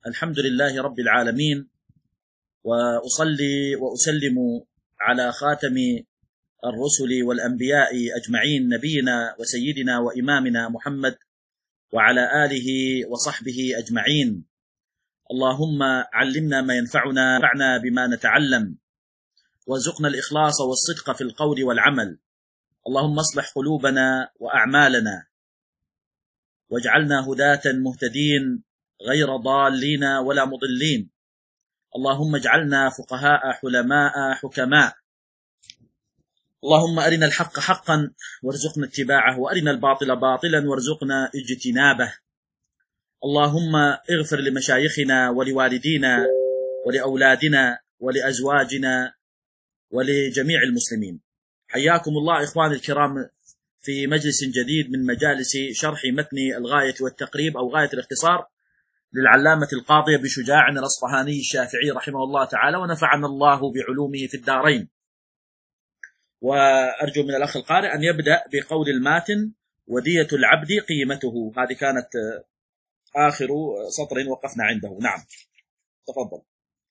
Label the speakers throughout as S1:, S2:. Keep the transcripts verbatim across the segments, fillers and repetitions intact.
S1: الحمد لله رب العالمين، وأصلي وأسلم على خاتم الرسل والأنبياء أجمعين، نبينا وسيدنا وإمامنا محمد وعلى آله وصحبه أجمعين. اللهم علمنا ما ينفعنا، وانفعنا بما نتعلم، وارزقنا الإخلاص والصدق في القول والعمل. اللهم اصلح قلوبنا وأعمالنا، واجعلنا هداة مهتدين غير ضالين ولا مضلين. اللهم اجعلنا فقهاء حلماء حكماء. اللهم أرنا الحق حقا وارزقنا اتباعه، وأرنا الباطل باطلا وارزقنا اجتنابه. اللهم اغفر لمشايخنا ولوالدينا ولأولادنا ولأزواجنا ولجميع المسلمين. حياكم الله إخواني الكرام في مجلس جديد من مجالس شرح متن الغاية والتقريب أو غاية الاختصار للعلامة القاضي أبي شجاع الأصفهاني الشافعي رحمه الله تعالى، ونفعنا الله بعلومه في الدارين. وأرجو من الأخ القارئ أن يبدأ بقول الماتن: ودية العبد قيمته. هذه كانت آخر سطر وقفنا عنده. نعم، تفضل.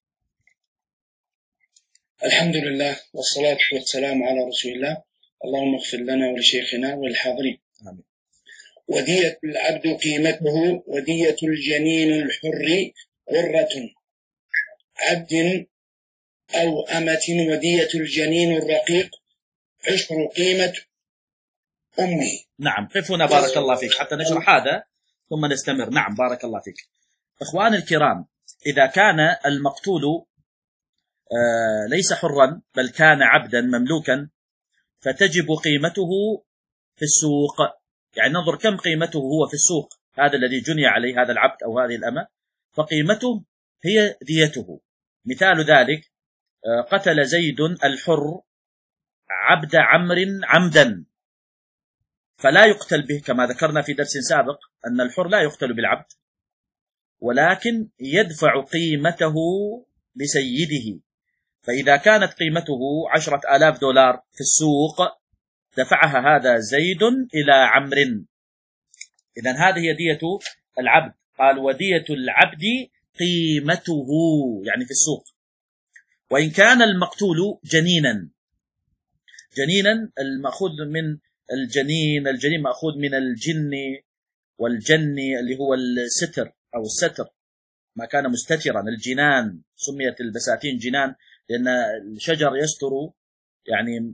S2: الحمد لله والصلاة والسلام على رسول الله. اللهم اغفر لنا ولشيخنا وللحاضرين.
S1: آمين.
S2: ودية العبد قيمته، ودية الجنين الحر غرة عبد أو أمة، ودية الجنين الرقيق عشر قيمة أمه.
S1: نعم، قف هنا بارك الله فيك حتى نشرح هذا ثم نستمر. نعم، بارك الله فيك. إخوان الكرام، إذا كان المقتول آه ليس حرا بل كان عبدا مملوكا، فتجب قيمته في السوق. يعني ننظر كم قيمته هو في السوق، هذا الذي جني عليه هذا العبد أو هذه الأمة، فقيمته هي ديته. مثال ذلك: قتل زيد الحر عبد عمرو عمدا، فلا يقتل به، كما ذكرنا في درس سابق أن الحر لا يقتل بالعبد، ولكن يدفع قيمته لسيده. فإذا كانت قيمته عشرة آلاف دولار في السوق، دفعها هذا زيد إلى عمرو. إذن هذه هي دية العبد. قال: ودية العبد قيمته، يعني في السوق. وإن كان المقتول جنينا، جنينا المأخوذ من الجنين، الجنين مأخوذ من الجن والجن اللي هو الستر أو الستر، ما كان مستترا. الجنان سميت البساتين جنان لأن الشجر يستر، يعني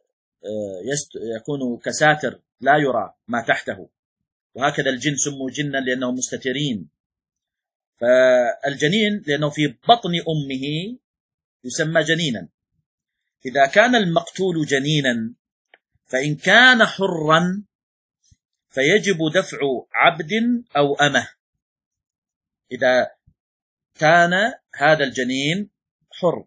S1: يكون كساتر لا يرى ما تحته، وهكذا الجن سموا جنا لأنهم مستترين. فالجنين لأنه في بطن أمه يسمى جنينا. إذا كان المقتول جنينا، فإن كان حرا فيجب دفع عبد أو أمة. إذا كان هذا الجنين حر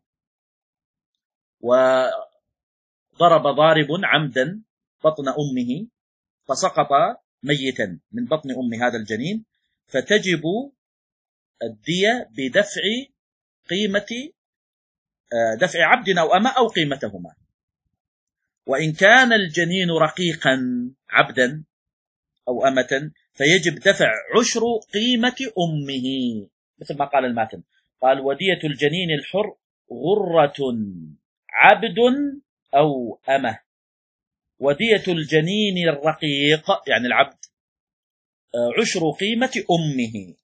S1: وضرب ضارب عمدا بطن أمه فسقط ميتا من بطن أم هذا الجنين، فتجب الدية بدفع قيمة دفع عبد أو أمة أو قيمتهما. وإن كان الجنين رقيقا عبدا أو أمة، فيجب دفع عشر قيمة أمه، مثل ما قال الماتن. قال: ودية الجنين الحر غرة عبد أو أمة، ودية الجنين الرقيق يعني العبد عشر قيمة أمه.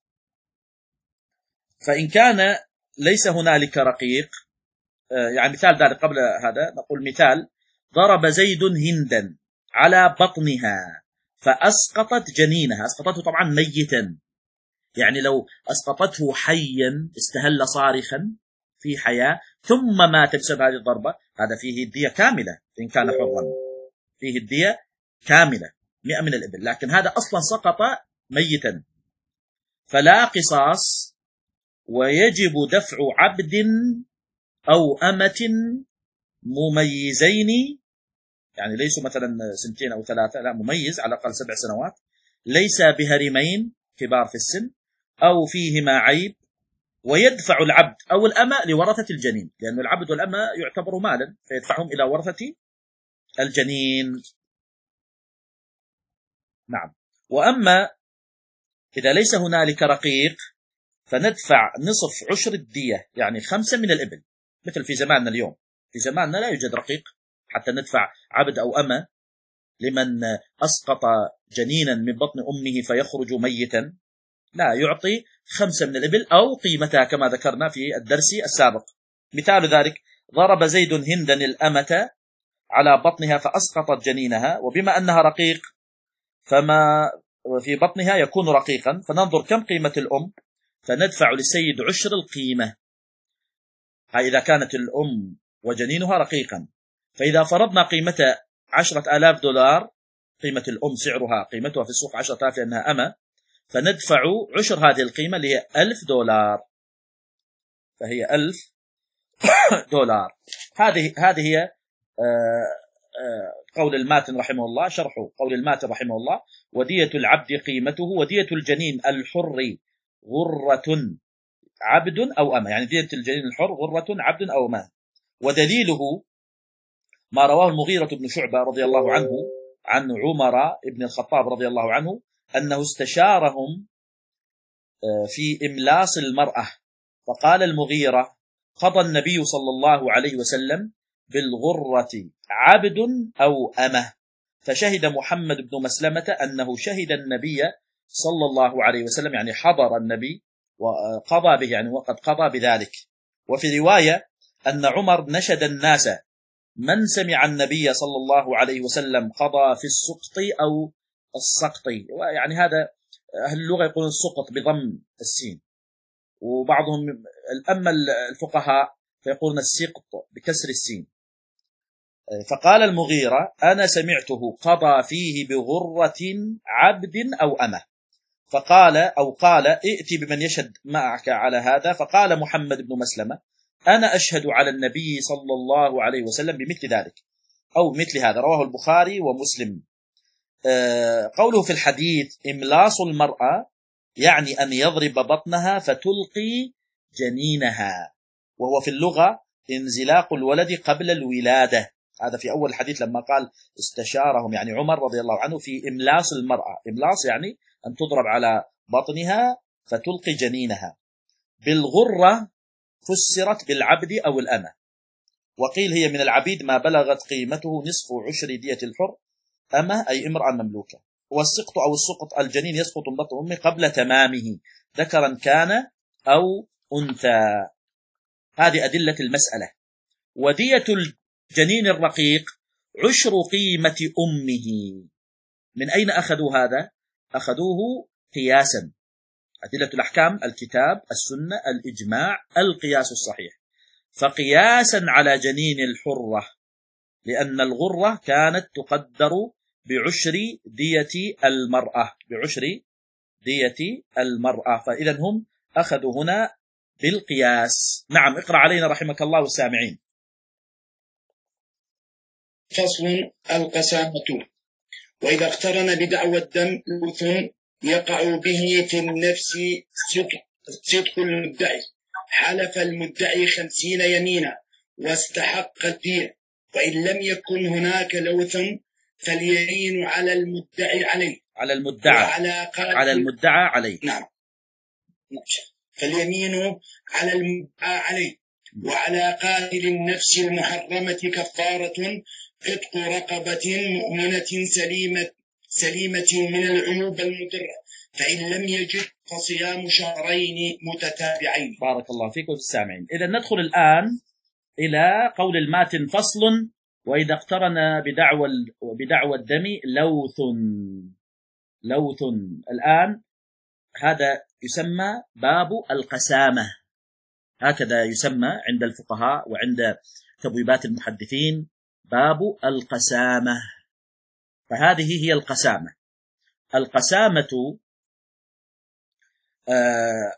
S1: فإن كان ليس هنالك رقيق، يعني مثال ذلك قبل هذا نقول مثال: ضرب زيد هندا على بطنها فأسقطت جنينها. أسقطته طبعا ميتا، يعني لو أسقطته حيا استهل صارخا في حياة ثم مات بسبب هذه الضربة، هذا فيه الدية كاملة. إن كان حرا فيه الدية كاملة مئة من الإبل، لكن هذا أصلا سقط ميتا فلا قصاص، ويجب دفع عبد أو أمة مميزين، يعني ليسوا مثلا سنتين أو ثلاثة، لا، مميز على الأقل سبع سنوات، ليس بهرمين كبار في السن أو فيهما عيب، ويدفع العبد أو الأمة لورثة الجنين، لأن العبد والأمة يعتبر مالا فيدفعهم إلى ورثة الجنين. نعم. وأما إذا ليس هنالك رقيق، فندفع نصف عشر الدية، يعني خمسة من الإبل، مثل في زماننا اليوم. في زماننا لا يوجد رقيق حتى ندفع عبد أو أمة لمن أسقط جنينا من بطن أمه فيخرج ميتا، لا، يعطي خمسة من الإبل أو قيمتها كما ذكرنا في الدرس السابق. مثال ذلك: ضرب زيد هندا الأمة على بطنها فأسقطت جنينها، وبما أنها رقيق فما في بطنها يكون رقيقا، فننظر كم قيمة الأم فندفع للسيد عشر القيمة، هاي إذا كانت الأم وجنينها رقيقا. فإذا فرضنا قيمتها عشرة آلاف دولار، قيمة الأم سعرها قيمتها في السوق عشرة آلاف لأنها أمة، فندفع عشر هذه القيمة اللي هي ألف دولار، فهي ألف دولار. هذه هذه هي قول الماتن رحمه الله، شرح قول الماتن رحمه الله: ودية العبد قيمته، ودية الجنين الحر غرة عبد أو أمة، يعني دية الجنين الحر غرة عبد أو أمة. ودليله ما رواه المغيرة بن شعبة رضي الله عنه عن عمر بن الخطاب رضي الله عنه أنه استشارهم في إملاص المرأة، فقال المغيرة: قضى النبي صلى الله عليه وسلم بالغرة عبد أو أمة، فشهد محمد بن مسلمة أنه شهد النبي صلى الله عليه وسلم، يعني حضر النبي وقضى به، يعني وقد قضى بذلك. وفي رواية أن عمر نشد الناس: من سمع النبي صلى الله عليه وسلم قضى في السقط أو السقط، يعني هذا أهل اللغة يقولون السقط بضم السين، وبعضهم أما الفقهاء فيقولون السقط بكسر السين. فقال المغيرة: أنا سمعته قضى فيه بغرة عبد أو أمة. فقال أو قال: ائت بمن يشهد معك على هذا. فقال محمد بن مسلمة: أنا أشهد على النبي صلى الله عليه وسلم بمثل ذلك أو مثل هذا. رواه البخاري ومسلم. قوله في الحديث إملاص المرأة يعني أن يضرب بطنها فتلقي جنينها، وهو في اللغة انزلاق الولد قبل الولادة. هذا في أول الحديث لما قال استشارهم، يعني عمر رضي الله عنه، في إملاص المرأة. إملاص يعني أن تضرب على بطنها فتلقي جنينها. بالغرة فسرت بالعبد أو الأمة، وقيل هي من العبيد ما بلغت قيمته نصف عشر دية الحر، أمة أي امرأة مملوكة. والسقط أو السقط الجنين يسقط من بطن أمه قبل تمامه، ذكرا كان أو أنثى. هذه أدلة المسألة. ودية الجنين الرقيق عشر قيمة أمه. من أين أخذوا هذا؟ أخذوه قياسا. أدلة الأحكام: الكتاب، السنة، الإجماع، القياس الصحيح. فقياسا على جنين الحرة، لأن الغرة كانت تقدر بعشر دية المرأة، بعشر دية المرأة، فإذا هم أخذوا هنا بالقياس. نعم، اقرأ علينا رحمك الله والسامعين.
S2: فصل: القسامة. وإذا اقترن بدعوى الدم لوث يقع به في النفس صدق المدعي، حلف المدعي خمسين يمينا واستحق الدية، وإن لم يكن هناك لوث فاليمين على المدعي عليه
S1: على المدعى
S2: وعلى
S1: على المدعى عليه
S2: نعم فاليمين على المدعى عليه وعلى قاتل النفس المحرمة كفارة عتق رقبة مؤمنة سليمة سليمة من العيوب المضرة، فإن لم يجد فصيام شهرين متتابعين.
S1: بارك الله فيكم السامعين. إذا ندخل الآن إلى قول الماتن: فصل: وإذا اقترن بدعوى بدعوى الدم لوث. لوث الآن هذا يسمى باب القسامة، هكذا يسمى عند الفقهاء وعند تبويبات المحدثين، باب القسامة. فهذه هي القسامة. القسامة آه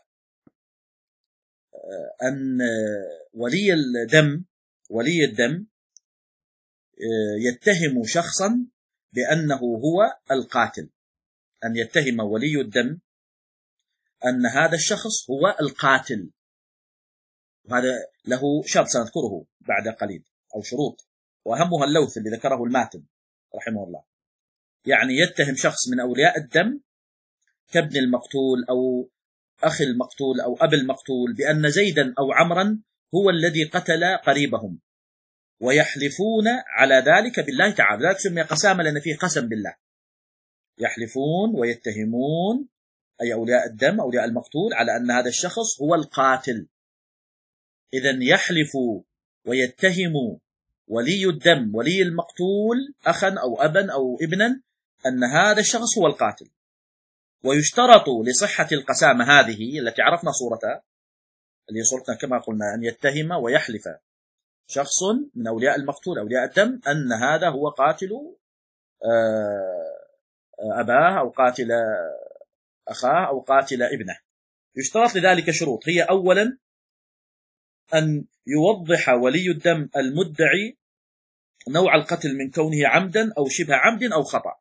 S1: آه أن ولي الدم ولي الدم آه يتهم شخصا بأنه هو القاتل، أن يتهم ولي الدم أن هذا الشخص هو القاتل، وهذا له شرط سنذكره بعد قليل أو شروط، وأهمها اللوث اللي ذكره الماتن رحمه الله. يعني يتهم شخص من أولياء الدم كابن المقتول أو أخ المقتول أو أب المقتول بأن زيدا أو عمرا هو الذي قتل قريبهم، ويحلفون على ذلك بالله تعالى. لا تسمي قسامة لأن فيه قسم بالله. يحلفون ويتهمون أي أولياء الدم أولياء المقتول على أن هذا الشخص هو القاتل. إذن يحلف ويتهم ولي الدم ولي المقتول أخا أو أبا أو ابنا أن هذا الشخص هو القاتل. ويشترط لصحة القسامة هذه التي عرفنا صورتها، اللي صورتنا كما قلنا أن يتهم ويحلف شخص من أولياء المقتول أولياء الدم أن هذا هو قاتل أباه أو قاتل أخاه أو قاتل ابنه. يشترط لذلك شروط، هي أولا أن يوضح ولي الدم المدعي نوع القتل من كونه عمدا أو شبه عمد أو خطأ.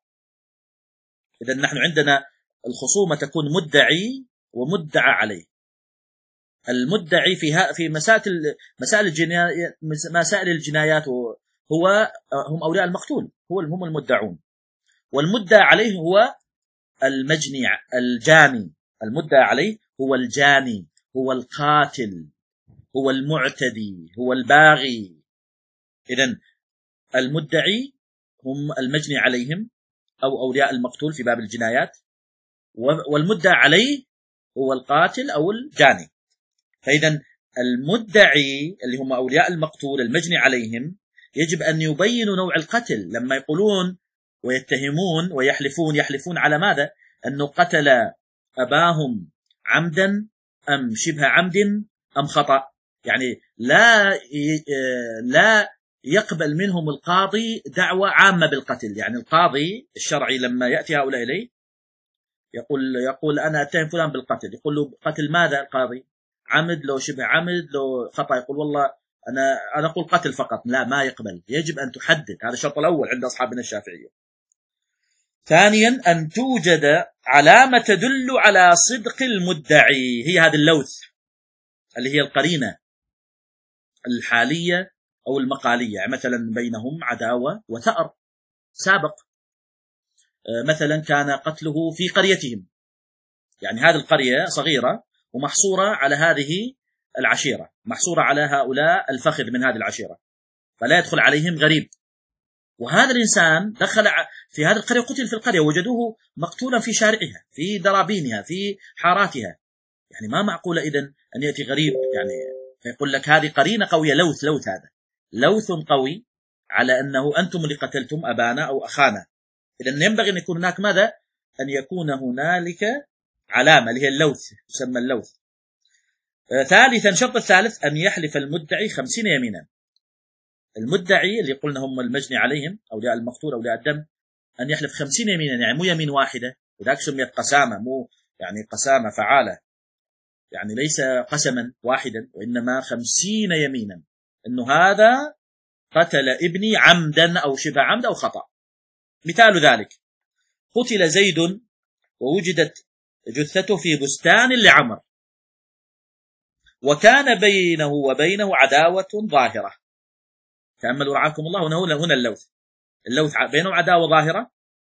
S1: إذا نحن عندنا الخصومة تكون مدعي ومدعى عليه. المدعي فيها في مسائل مسائل الجنايات مسائل الجنايات هو هم أولياء المقتول، هو هم المدعون، والمدعى عليه هو المجني الجاني. المدعى عليه هو الجاني، هو القاتل، هو المعتدي، هو الباغي. إذن المدعي هم المجني عليهم أو أولياء المقتول في باب الجنايات، والمدعى عليه هو القاتل أو الجاني. فإذا المدعي اللي هم أولياء المقتول المجني عليهم يجب أن يبينوا نوع القتل. لما يقولون ويتهمون ويحلفون، يحلفون على ماذا؟ أنه قتل أباهم عمدا أم شبه عمد أم خطأ. يعني لا لا يقبل منهم القاضي دعوة عامة بالقتل. يعني القاضي الشرعي لما يأتي هؤلاء إليه يقول يقول أنا أتهم فلان بالقتل، يقول له قتل ماذا؟ القاضي عمد لو شبه عمد لو خطأ، يقول والله أنا أنا أقول قتل فقط. لا، ما يقبل، يجب أن تحدد. هذا الشرط الأول عند أصحابنا الشافعية. ثانيا أن توجد علامة تدل على صدق المدعي، هي هذا اللوث اللي هي القرينة الحالية أو المقالية. يعني مثلا بينهم عداوة وثأر سابق، مثلا كان قتله في قريتهم، يعني هذه القرية صغيرة ومحصورة على هذه العشيرة، محصورة على هؤلاء الفخذ من هذه العشيرة، فلا يدخل عليهم غريب. وهذا الإنسان دخل في هذه القرية وقتل في القرية، وجدوه مقتولا في شارعها في درابينها في حاراتها. يعني ما معقول إذن أن يأتي غريب يعني فيقول لك هذه قرينة قوية. لوث لوث هذا لوث قوي على أنه أنتم اللي قتلتم أبانا أو أخانا. إذن ينبغي أن يكون هناك ماذا؟ أن يكون هنالك علامة اللي هي اللوث، تسمى اللوث. آه ثالثا شرط الثالث أن يحلف المدعي خمسين يمينا. المدعي اللي قلنا هم المجني عليهم أولياء المقتول أولياء الدم، أن يحلف خمسين يمينا، يعني مو يمين واحدة، وذاك سميت قسامة، مو يعني قسامة فعالة، يعني ليس قسما واحدا وإنما خمسين يمينا أنه هذا قتل ابني عمدا أو شبه عمد أو خطأ. مثال ذلك: قتل زيد ووجدت جثته في بستان لعمر، وكان بينه وبينه عداوة ظاهرة. تأملوا رعاكم الله، هنا هنا اللوث اللوث بينهم عداوة ظاهرة،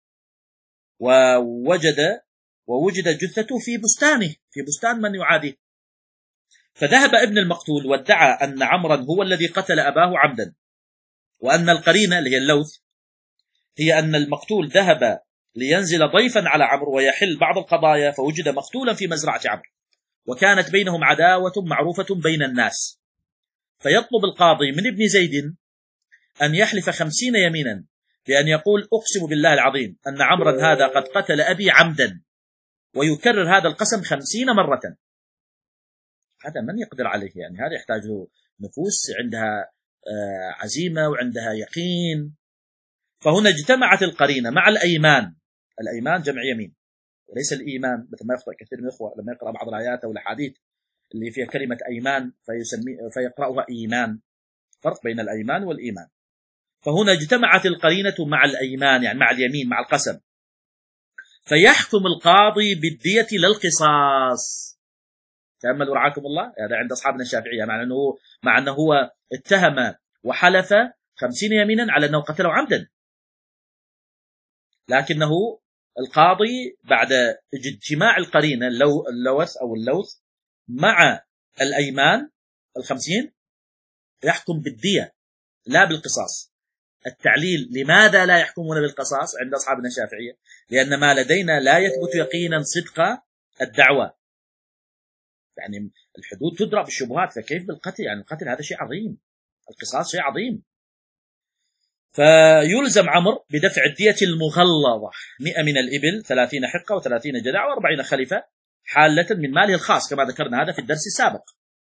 S1: ووجد ووجد جثته في بستانه، في بستان من يعاديه. فذهب ابن المقتول وادعى أن عمرا هو الذي قتل أباه عمدا، وأن القرينة اللي هي اللوث هي أن المقتول ذهب لينزل ضيفا على عمرو ويحل بعض القضايا، فوجد مقتولا في مزرعة عمرو، وكانت بينهم عداوة معروفة بين الناس. فيطلب القاضي من ابن زيد أن يحلف خمسين يمينا بأن يقول أقسم بالله العظيم أن عمرا هذا قد قتل أبي عمدا، ويكرر هذا القسم خمسين مرة. هذا من يقدر عليه؟ يعني هذا يحتاج نفوس عندها عزيمة وعندها يقين. فهنا اجتمعت القرينة مع الأيمان. الأيمان جمع يمين وليس الإيمان، مثل ما يخطئ كثير من الإخوة لما يقرأ بعض الآيات أو الأحاديث اللي فيها كلمة أيمان فيسمي فيقرأها إيمان. فرق بين الأيمان والإيمان. فهنا اجتمعت القرينة مع الأيمان، يعني مع اليمين مع القسم، فيحكم القاضي بالدية لا القصاص. تأملوا رعاكم الله، هذا عند أصحابنا الشافعية، مع أنه مع أنه هو اتهم وحلف خمسين يمينا على أنه قتله عمدا، لكنه القاضي بعد اجتماع القرينة اللوث أو اللوث مع الأيمان الخمسين يحكم بالدية لا بالقصاص. التعليل لماذا لا يحكمون بالقصاص عند أصحابنا الشافعية؟ لأن ما لدينا لا يثبت يقينا صدق الدعوة. يعني الحدود تدرى بالشبهات، فكيف بالقتل؟ يعني القتل هذا شيء عظيم، القصاص شيء عظيم. فيلزم عمرو بدفع الدية المغلظة مئة من الإبل، ثلاثين حقة وثلاثين جدع وأربعين خلفة حالة من ماله الخاص كما ذكرنا هذا في الدرس السابق.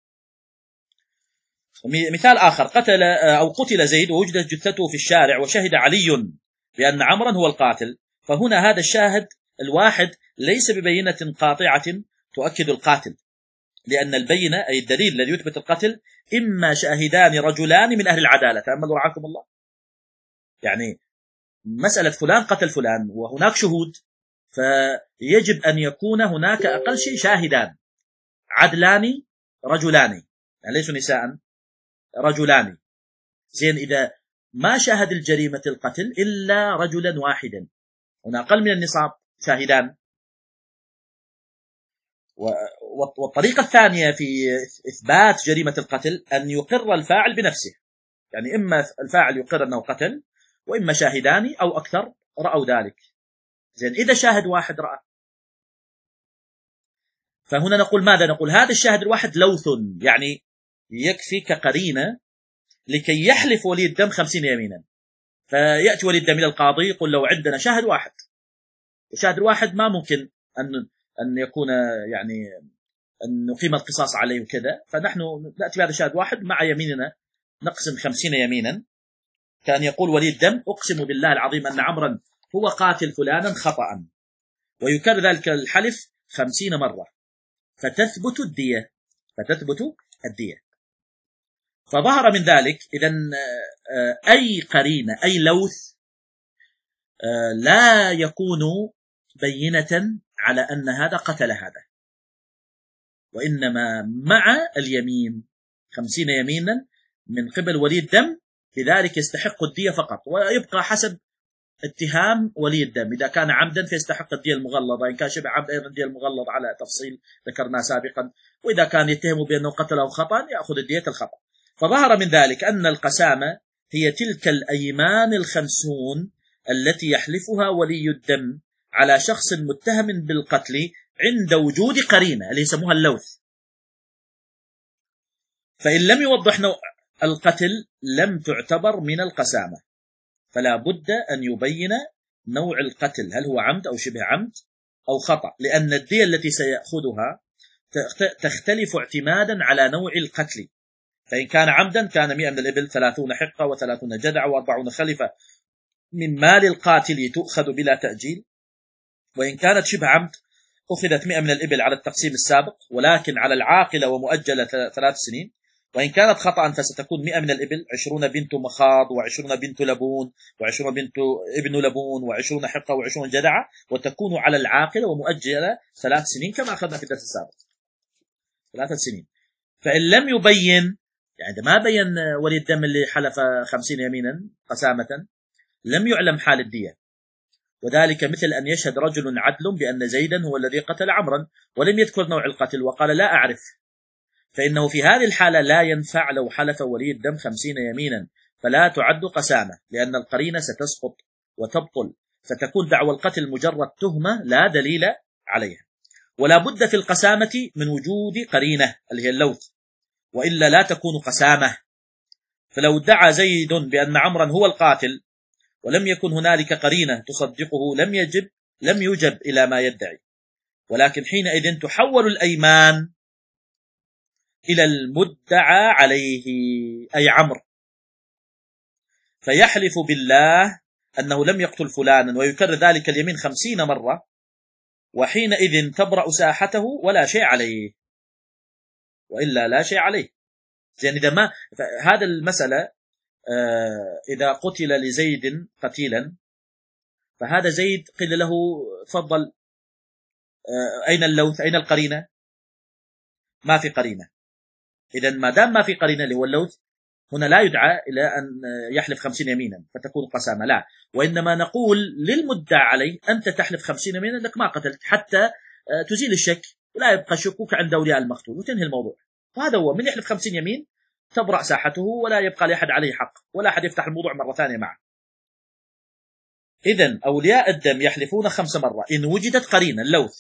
S1: مثال آخر، قتل أو قتل زيد ووجدت جثته في الشارع وشهد علي بأن عمرا هو القاتل، فهنا هذا الشاهد الواحد ليس ببينة قاطعة تؤكد القاتل، لأن البينة أي الدليل الذي يثبت القتل إما شاهدان رجلان من أهل العدالة. تأملوا رعاكم الله، يعني مسألة فلان قتل فلان وهناك شهود، فيجب أن يكون هناك أقل شيء شاهدان عدلان رجلان، يعني ليسوا نساء، رجلان. زين، إذا ما شاهد الجريمة القتل إلا رجلا واحدا، هنا أقل من النصاب شاهدان. والطريقة الثانية في إثبات جريمة القتل أن يقر الفاعل بنفسه، يعني إما الفاعل يقر أنه قتل، وإما شاهدان أو أكثر رأوا ذلك. زين، إذا شاهد واحد رأى، فهنا نقول ماذا؟ نقول هذا الشاهد الواحد لوث، يعني يكفي كقرينة لكي يحلف ولي الدم خمسين يمينا. فيأتي ولي الدم إلى القاضي يقول لو عندنا شاهد واحد، الشاهد الواحد ما ممكن أن أن يكون يعني أن نقيم القصاص عليه وكذا، فنحن نأتي بهذا الشاهد واحد مع يميننا نقسم خمسين يمينا، كان يقول ولي الدم أقسم بالله العظيم أن عمرا هو قاتل فلانا خطأ، ويكرر ذلك الحلف خمسين مرة، فتثبت الدية فتثبت الدية. فظهر من ذلك إذن أي قرينة أي لوث لا يكون بينة على أن هذا قتل هذا، وإنما مع اليمين خمسين يمينا من قبل ولي الدم، لذلك يستحق الدية فقط، ويبقى حسب اتهام ولي الدم. إذا كان عمدا فيستحق الدية المغلظة، إن كان شبه عمد أيضا الدية المغلظة على تفصيل ذكرنا سابقا، وإذا كان يتهم بأنه قتله خطأ يأخذ الدية الخطأ. فظهر من ذلك أن القسامة هي تلك الأيمان الخمسون التي يحلفها ولي الدم على شخص متهم بالقتل عند وجود قرينة اللي يسموها اللوث. فإن لم يوضح نوع القتل لم تعتبر من القسامة، فلا بد أن يبين نوع القتل، هل هو عمد أو شبه عمد أو خطأ، لأن الدية التي سيأخذها تختلف اعتمادا على نوع القتل. فإن كان عمدا كان مئة من الإبل، ثلاثون حقة وثلاثون جدع وأربعون خلفة من مال القاتل تؤخذ بلا تأجيل. وإن كانت شبه عمد أخذت مئة من الإبل على التقسيم السابق، ولكن على العاقلة ومؤجلة ثلاث سنين. وإن كانت خطأ فستكون مئة من الإبل، عشرون بنت مخاض وعشرون بنت لبون وعشرون بنت ابن لبون وعشرون حقة وعشرون جدعة، وتكون على العاقلة ومؤجلة ثلاث سنين كما أخذنا في الدرس السابق، ثلاثة سنين. فإن لم يبين، يعني ما بين ولي الدم اللي حلف خمسين يمينا قسامة، لم يعلم حال الدية، وذلك مثل أن يشهد رجل عدل بأن زيدا هو الذي قتل عمرا ولم يذكر نوع القتل وقال لا أعرف، فإنه في هذه الحالة لا ينفع لو حلف ولي الدم خمسين يمينا، فلا تعد قسامة، لأن القرينة ستسقط وتبطل، فتكون دعوى القتل مجرد تهمة لا دليل عليها. ولا بد في القسامة من وجود قرينة اللي هي اللوث، وإلا لا تكون قسامة. فلو ادعى زيد بأن عمرا هو القاتل ولم يكن هنالك قرينة تصدقه لم يجب لم يجب إلى ما يدعي، ولكن حينئذ تحول الأيمان إلى المدعى عليه أي عمرو، فيحلف بالله أنه لم يقتل فلانا ويكرر ذلك اليمين خمسين مرة، وحينئذ تبرأ ساحته ولا شيء عليه، وإلا لا شيء عليه. يعني إذا ما هذا المسألة آه إذا قتل لزيد قتيلا، فهذا زيد قيل له تفضل آه أين اللوث أين القرينة؟ ما في قرينة. إذا ما دام ما في قرينة اللي هو اللوث هنا لا يدعى إلى أن يحلف خمسين يمينا فتكون قسامة، لا، وإنما نقول للمدعى عليه أنت تحلف خمسين يمينا أنك ما قتلت حتى تزيل الشك ولا يبقى شكوك عند أولياء المقتول وتنهي الموضوع. وهذا هو، من يحلف خمسين يمين تبرأ ساحته ولا يبقى لأحد عليه حق ولا أحد يفتح الموضوع مرة ثانية معه. إذن أولياء الدم يحلفون خمس مرات إن وجدت قرينة اللوث،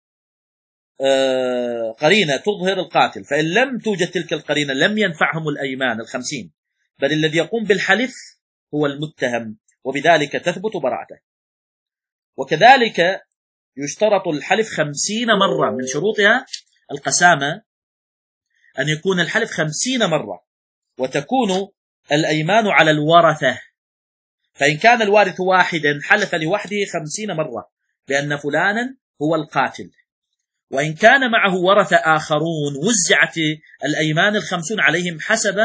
S1: آه قرينة تظهر القاتل، فإن لم توجد تلك القرينة لم ينفعهم الأيمان الخمسين، بل الذي يقوم بالحلف هو المتهم، وبذلك تثبت براءته. وكذلك يشترط الحلف خمسين مرة، من شروطها القسامة أن يكون الحلف خمسين مرة، وتكون الأيمان على الورثة، فإن كان الوارث واحدا حلف لوحده خمسين مرة بأن فلانا هو القاتل، وإن كان معه ورثة آخرون وزعت الأيمان الخمسون عليهم حسب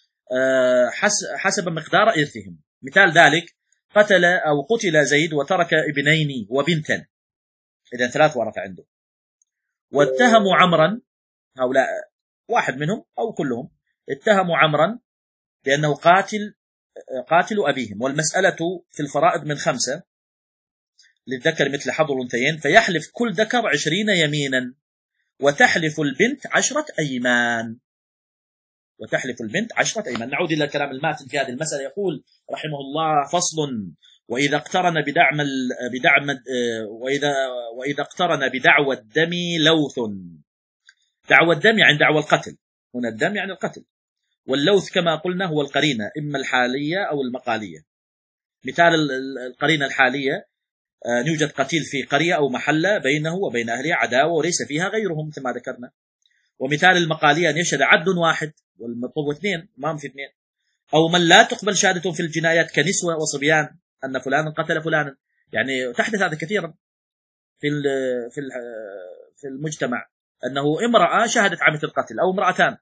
S1: حسب مقدار إرثهم. مثال ذلك قتل أو قتل زيد وترك ابنين وبنتا، إذن ثلاث ورثة عنده، واتهموا عمرا، هؤلاء واحد منهم أو كلهم اتهموا عمرا بأنه قاتل قاتل أبيهم، والمسألة في الفرائض من خمسة للذكر مثل حظ الأنثيين، فيحلف كل ذكر عشرين يمينا، وتحلف البنت عشرة أيمان وتحلف البنت عشرة أيمان. نعود إلى كلام الماتن في هذه المسألة، يقول رحمه الله: فصل: وإذا اقترن بدعم بدعم وإذا وإذا اقترن بدعوى الدم لوث. دعوى الدم يعني دعوى القتل، هنا الدم يعني القتل، واللوث كما قلنا هو القرينة إما الحالية أو المقالية. مثال القرينة الحالية: يوجد قتيل في قرية أو محلة بينه وبين أهلها عداوة وليس فيها غيرهم كما ذكرنا. ومثال المقالية أن يشهد عبد واحد والمطلوب اثنين، ما في اثنين. أو من لا تقبل شهادتهم في الجنايات كنسوة وصبيان أن فلانا قتل فلانا، يعني تحدث هذا كثيرا في في في المجتمع، أنه امرأة شهدت عن مثل القتل أو امرأتان،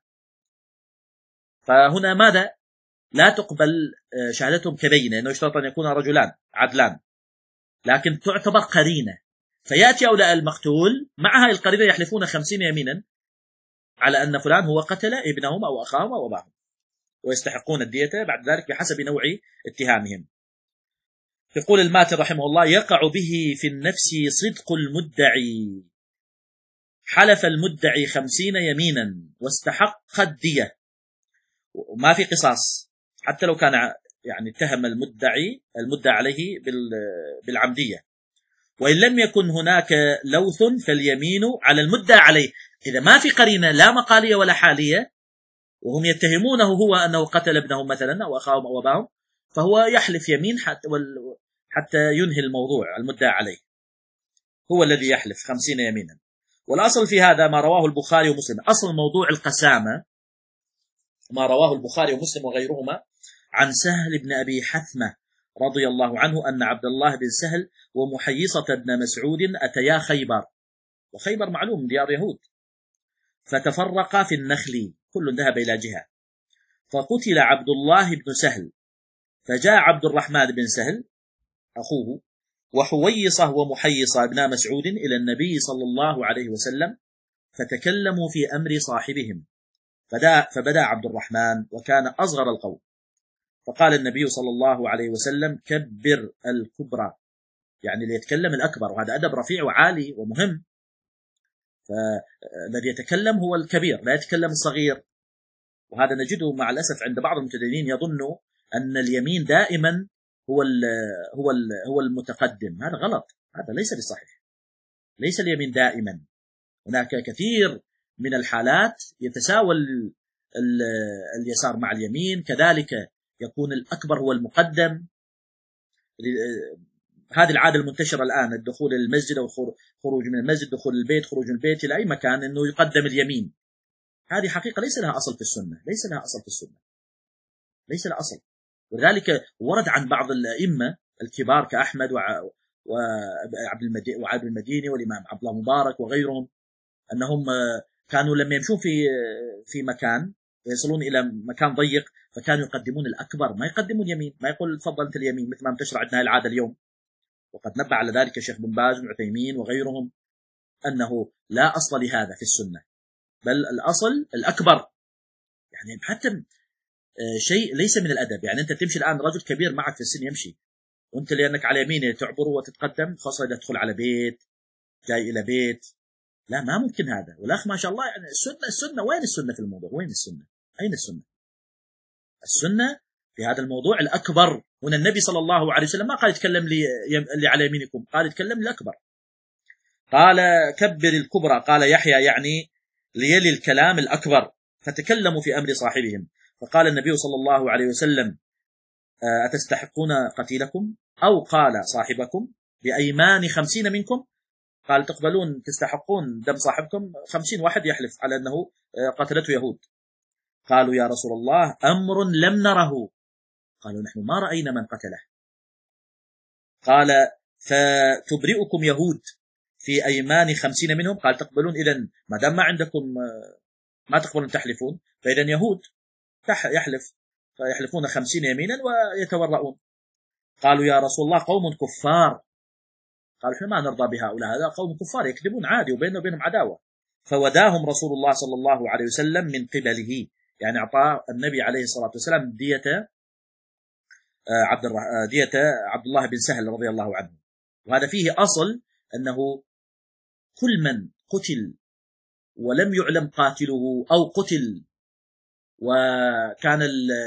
S1: فهنا ماذا؟ لا تقبل شهادتهم كبينة، إنه يشترط أن يكون رجلان عدلان، لكن تعتبر قرينة. فيأتي أولياء المقتول مع هذه القرينة يحلفون خمسين يمينا على أن فلان هو قتل ابنهم أو أخاهم أو أباهم، ويستحقون الدية بعد ذلك بحسب نوع اتهامهم. يقول الماتن رحمه الله: يقع به في النفس صدق المدعي، حلف المدعي خمسين يمينا واستحق الدية، وما في قصاص حتى لو كان يعني اتهم المدعي المدعى عليه بالعمدية. وإن لم يكن هناك لوث فاليمين على المدعى عليه. إذا ما في قرينة لا مقالية ولا حالية وهم يتهمونه هو أنه قتل ابنهم مثلا أو أخاهم أو أباهم، فهو يحلف يمين حتى, حتى ينهي الموضوع. المدعى عليه هو الذي يحلف خمسين يمينا. والأصل في هذا ما رواه البخاري ومسلم. أصل موضوع القسامة ما رواه البخاري ومسلم وغيرهما عن سهل بن أبي حثمة رضي الله عنه أن عبد الله بن سهل ومحيصة بن مسعود أتيا خيبر، وخيبر معلوم من ديار يهود، فتفرقا في النخل كل ذهب إلى جهة، فقتل عبد الله بن سهل، فجاء عبد الرحمن بن سهل أخوه وحويصة ومحيصة ابن مسعود إلى النبي صلى الله عليه وسلم، فتكلموا في أمر صاحبهم، فبدأ عبد الرحمن وكان أصغر القوم، فقال النبي صلى الله عليه وسلم: كبر الكبرى، يعني ليتكلم الأكبر، وهذا أدب رفيع وعالي ومهم. فالذي يتكلم هو الكبير لا يتكلم الصغير، وهذا نجده مع الأسف عند بعض المتدينين يظنوا أن اليمين دائما هو ال هو ال هو المتقدم. هذا غلط، هذا ليس بصحيح. ليس اليمين دائما، هناك كثير من الحالات يتساوى ال ال اليسار مع اليمين، كذلك يكون الأكبر هو المقدم. هذه العادة المنتشرة الآن، الدخول إلى المسجد أو خروج من المسجد، دخول البيت، خروج من البيت إلى أي مكان، أنه يقدم اليمين. هذه حقيقة ليس لها أصل في السنة، ليس لها أصل في السنة، ليس لها أصل. ولذلك ورد عن بعض الأئمة الكبار كأحمد وعبد المديني وعبد المديني والإمام عبد الله مبارك وغيرهم، أنهم كانوا لما يمشون في في مكان يصلون إلى مكان ضيق فكانوا يقدمون الأكبر، ما يقدمون اليمين، ما يقول تفضل أنت اليمين مثل ما انتشر عندنا العادة اليوم. وقد نبه على ذلك الشيخ بن باز وابن عثيمين وغيرهم أنه لا أصل لهذا في السنة، بل الأصل الأكبر. يعني حتى شيء ليس من الأدب. يعني أنت تمشي الآن رجل كبير معك في السن يمشي، وأنت لأنك على يمينه تعبر وتتقدم، خاصة إذا تدخل على بيت، جاي إلى بيت، لا ما ممكن هذا. والأخ ما شاء الله يعني السنة السنة وين السنة في الموضوع؟ وين السنة؟ أين السنة؟ السنة في هذا الموضوع الأكبر. هنا النبي صلى الله عليه وسلم ما قال يتكلم لي اللي على يمينكم، قال يتكلم الأكبر. قال كبر الكبرى، قال يحيى يعني ليلي الكلام الأكبر، فتكلموا في أمر صاحبهم. فقال النبي صلى الله عليه وسلم أتستحقون قتيلكم؟ أو قال صاحبكم بأيمان خمسين منكم؟ قال تقبلون تستحقون دم صاحبكم؟ خمسين واحد يحلف على أنه قتلته يهود. قالوا يا رسول الله أمر لم نره. قالوا نحن ما رأينا من قتله. قال فتبرئكم يهود في أيمان خمسين منهم؟ قال تقبلون إذن ما دام ما عندكم ما تقبلون تحلفون، فإذن يهود يحلف، فيحلفون خمسين يمينا ويتورؤون. قالوا يا رسول الله قوم كفار. قالوا احنا ما نرضى بهؤلاء، هذا قوم كفار يكذبون عادي وبيننا وبينهم عداوة. فوداهم رسول الله صلى الله عليه وسلم من قبله، يعني أعطى النبي عليه الصلاة والسلام دية عبد دية عبد الله بن سهل رضي الله عنه. وهذا فيه أصل أنه كل من قتل ولم يعلم قاتله أو قتل وكان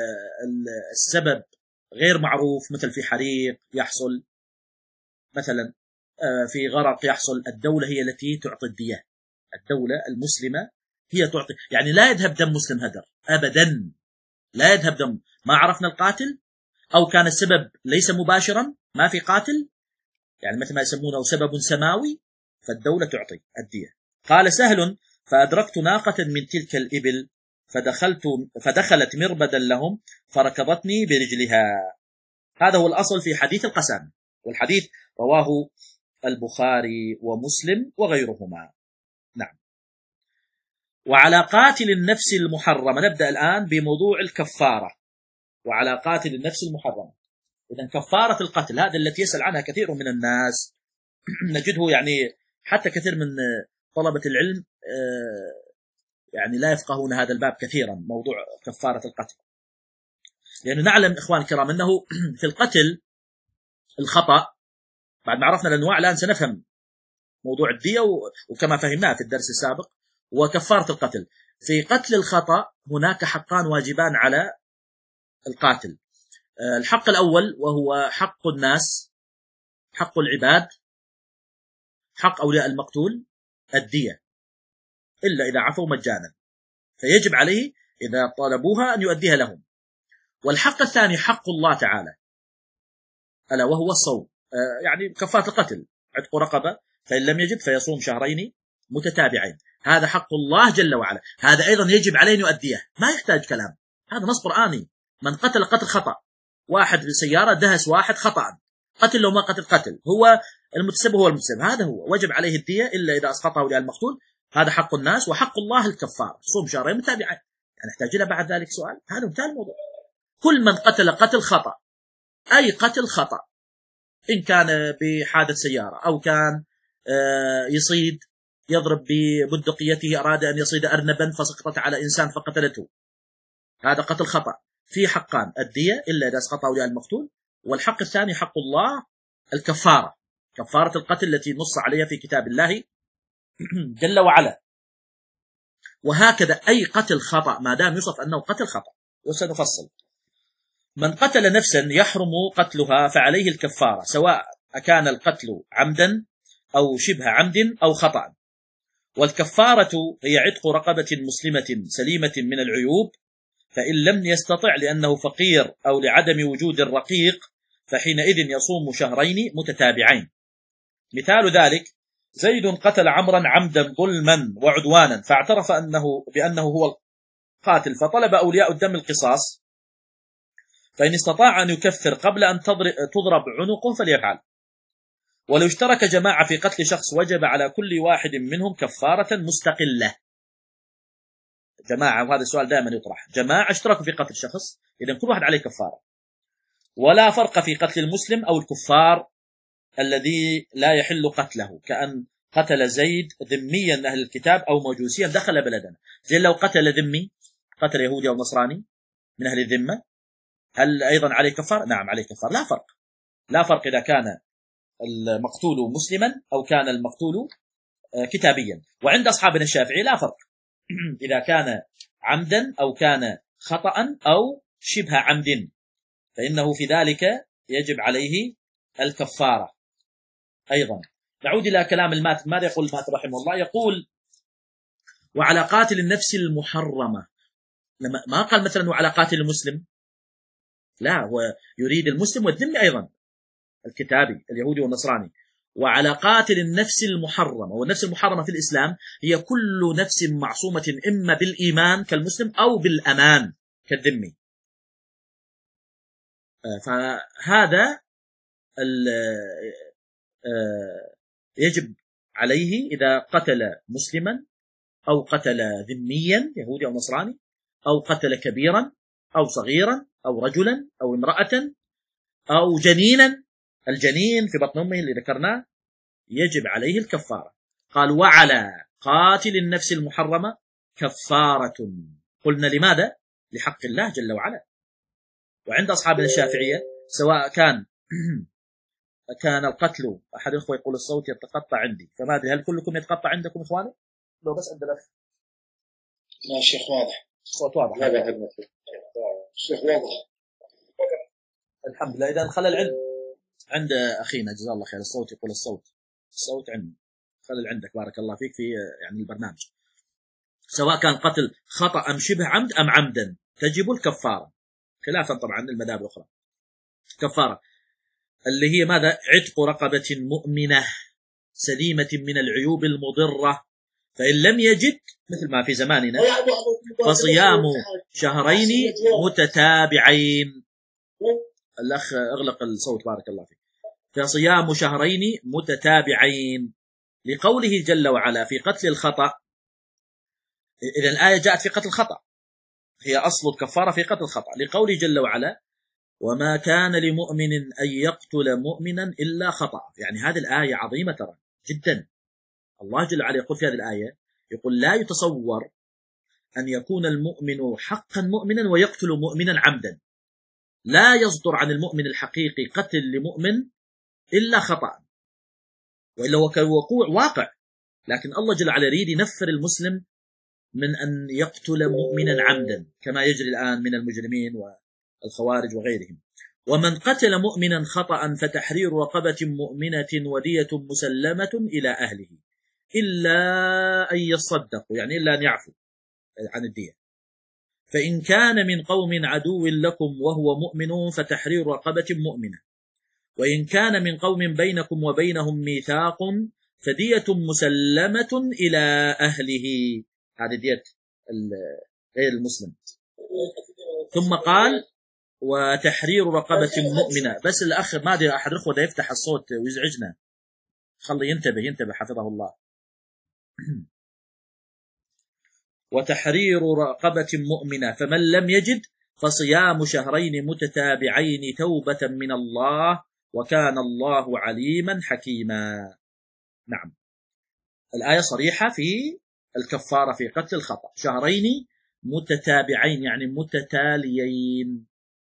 S1: السبب غير معروف، مثل في حريق يحصل، مثلا في غرق يحصل، الدولة هي التي تعطي الدية. الدولة المسلمة هي تعطي، يعني لا يذهب دم مسلم هدر أبدا، لا يذهب دم. ما عرفنا القاتل أو كان السبب ليس مباشرا، ما في قاتل، يعني مثل ما يسمونه سبب سماوي، فالدولة تعطي الدية. قال سهل فأدركت ناقة من تلك الإبل فدخلت فدخلت مربدا لهم فركضتني برجلها. هذا هو الأصل في حديث القسام، والحديث رواه البخاري ومسلم وغيرهما. نعم. وعلى قاتل النفس المحرمة، نبدأ الآن بموضوع الكفارة. وعلى قاتل النفس المحرمة، إذن كفارة القتل هذا التي يسأل عنها كثير من الناس، نجده يعني حتى كثير من طلبة العلم يعني لا يفقهون هذا الباب كثيرا، موضوع كفارة القتل. لأنه نعلم إخوان الكرام أنه في القتل الخطأ، بعد ما عرفنا الأنواع الآن سنفهم موضوع الدية وكما فهمناه في الدرس السابق، وكفارة القتل. في قتل الخطأ هناك حقان واجبان على القاتل. الحق الأول وهو حق الناس، حق العباد، حق أولياء المقتول الدية، إلا إذا عفوا مجانا، فيجب عليه إذا طلبوها أن يؤديها لهم. والحق الثاني حق الله تعالى، ألا وهو الصوم، يعني كفارة القتل عتق رقبة، فإن لم يجد فيصوم شهرين متتابعين. هذا حق الله جل وعلا، هذا أيضا يجب عليه أن يؤديه، ما يحتاج كلام، هذا نص قرآني. من قتل قتل خطأ، واحد بالسيارة دهس واحد خطأ، قتل لو ما قتل قتل، هو المتسبب هو المتسبب، هذا هو وجب عليه الدية إلا إذا أسقطه أولياء المقتول. هذا حق الناس. وحق الله الكفار، صوم شهرين متابعين. يعني نحتاج إلى بعد ذلك سؤال؟ هذا انتهى الموضوع. كل من قتل قتل خطأ، أي قتل خطأ، إن كان بحادث سيارة أو كان يصيد، يضرب ببندقيته، أراد أن يصيد أرنبا فسقطت على إنسان فقتلته، هذا قتل خطأ. في حقان الدية إلا إذا أسقط أولياء المقتول، والحق الثاني حق الله الكفارة، كفارة القتل التي نص عليها في كتاب الله جل وعلا. وهكذا أي قتل خطأ ما دام يوصف أنه قتل خطأ. وسنفصل. من قتل نفسا يحرم قتلها فعليه الكفارة، سواء كان القتل عمدا أو شبه عمد أو خطأ. والكفارة هي عتق رقبة مسلمة سليمة من العيوب، فإن لم يستطع لأنه فقير أو لعدم وجود الرقيق فحينئذ يصوم شهرين متتابعين. مثال ذلك زيد قتل عمرا عمدا ظلما وعدوانا، فاعترف أنه بأنه هو القاتل، فطلب أولياء الدم القصاص، فإن استطاع أن يكفر قبل أن تضرب عنقه فليفعل. ولو اشترك جماعة في قتل شخص وجب على كل واحد منهم كفارة مستقلة. جماعة، وهذا السؤال دائما يطرح، جماعة اشتركوا في قتل شخص، إذن كل واحد عليه كفارة. ولا فرق في قتل المسلم أو الكفار الذي لا يحل قتله، كأن قتل زيد ذميا من أهل الكتاب أو مجوسيا دخل بلدنا. زي لو قتل ذمي، قتل يهودي أو نصراني، من أهل الذمة، هل أيضا عليه كفارة؟ نعم عليه كفارة، لا فرق، لا فرق إذا كان المقتول مسلما أو كان المقتول كتابيا. وعند أصحابنا الشافعي لا فرق إذا كان عمدا أو كان خطأ أو شبه عمد، فإنه في ذلك يجب عليه الكفارة أيضا. نعود إلى كلام الماتن، ماذا يقول الماتن رحمه الله؟ يقول وعلى قاتل النفس المحرمة، ما قال مثلا وعلى قاتل المسلم، لا، هو يريد المسلم والذمي أيضا، الكتابي اليهودي والنصراني. وعلى قاتل النفس المحرمة، والنفس المحرمة في الإسلام هي كل نفس معصومة إما بالإيمان كالمسلم أو بالأمان كالذمي. فهذا يجب عليه إذا قتل مسلما أو قتل ذميا يهودي أو نصراني أو قتل كبيرا أو صغيرا أو رجلا أو امرأة أو جنينا، الجنين في بطن أمه اللي ذكرناه يجب عليه الكفارة. قال وعلى قاتل النفس المحرمة كفارة. قلنا لماذا؟ لحق الله جل وعلا. وعند أصحابنا الشافعية سواء كان كان القتل، أحد الأخوة يقول الصوت يتقطع عندي، فما أدري هل كلكم يتقطع عندكم إخواني؟ لو بس عند الأخ.
S2: لا الشيخ واضح،
S1: الصوت واضح.
S2: لا لا الشيخ واضح
S1: الحمد لله. إذا الخلل عند عند أخينا جزاه الله خير، الصوت يقول الصوت الصوت عندي، خلل عندك بارك الله فيك في يعني البرنامج. سواء كان قتل خطأ أم شبه عمد أم عمدا تجب الكفارة، خلافا طبعا للمذاهب الأخرى. كفارة اللي هي ماذا؟ عتق رقبة مؤمنة سليمة من العيوب المضرة، فإن لم يجد مثل ما في زماننا فصيام شهرين متتابعين. الأخ أغلق الصوت بارك الله فيك. فصيام شهرين متتابعين لقوله جل وعلا في قتل الخطأ. إذن الآية جاءت في قتل الخطأ، هي أصل الكفارة في قتل الخطأ، لقوله جل وعلا وما كان لمؤمن أن يقتل مؤمنا إلا خطأ. يعني هذه الآية عظيمة ترى جدا. الله جل وعلا يقول في هذه الآية، يقول لا يتصور أن يكون المؤمن حقا مؤمنا ويقتل مؤمنا عمدا. لا يصدر عن المؤمن الحقيقي قتل لمؤمن إلا خطأ، وإلا هو كالوقوع واقع. لكن الله جل وعلا يريد ينفر المسلم من أن يقتل مؤمنا عمدا كما يجري الآن من المجرمين والخوارج وغيرهم. ومن قتل مؤمنا خطأ فتحرير رقبة مؤمنة ودية مسلمة إلى أهله إلا أن يصدقوا، يعني إلا أن يعفوا عن الدية. فإن كان من قوم عدو لكم وهو مؤمن فتحرير رقبة مؤمنة، وإن كان من قوم بينكم وبينهم ميثاق فدية مسلمة إلى أهله، هذه دية غير المسلم. ثم قال وتحرير رقبة مؤمنة. بس الأخ ما أدري أحد الأخوة ده يفتح الصوت ويزعجنا، خلي ينتبه ينتبه حفظه الله. وتحرير رقبة مؤمنة، فمن لم يجد فصيام شهرين متتابعين توبة من الله وكان الله عليما حكيما. نعم، الآية صريحة في الكفارة في قتل الخطأ، شهرين متتابعين يعني متتاليين.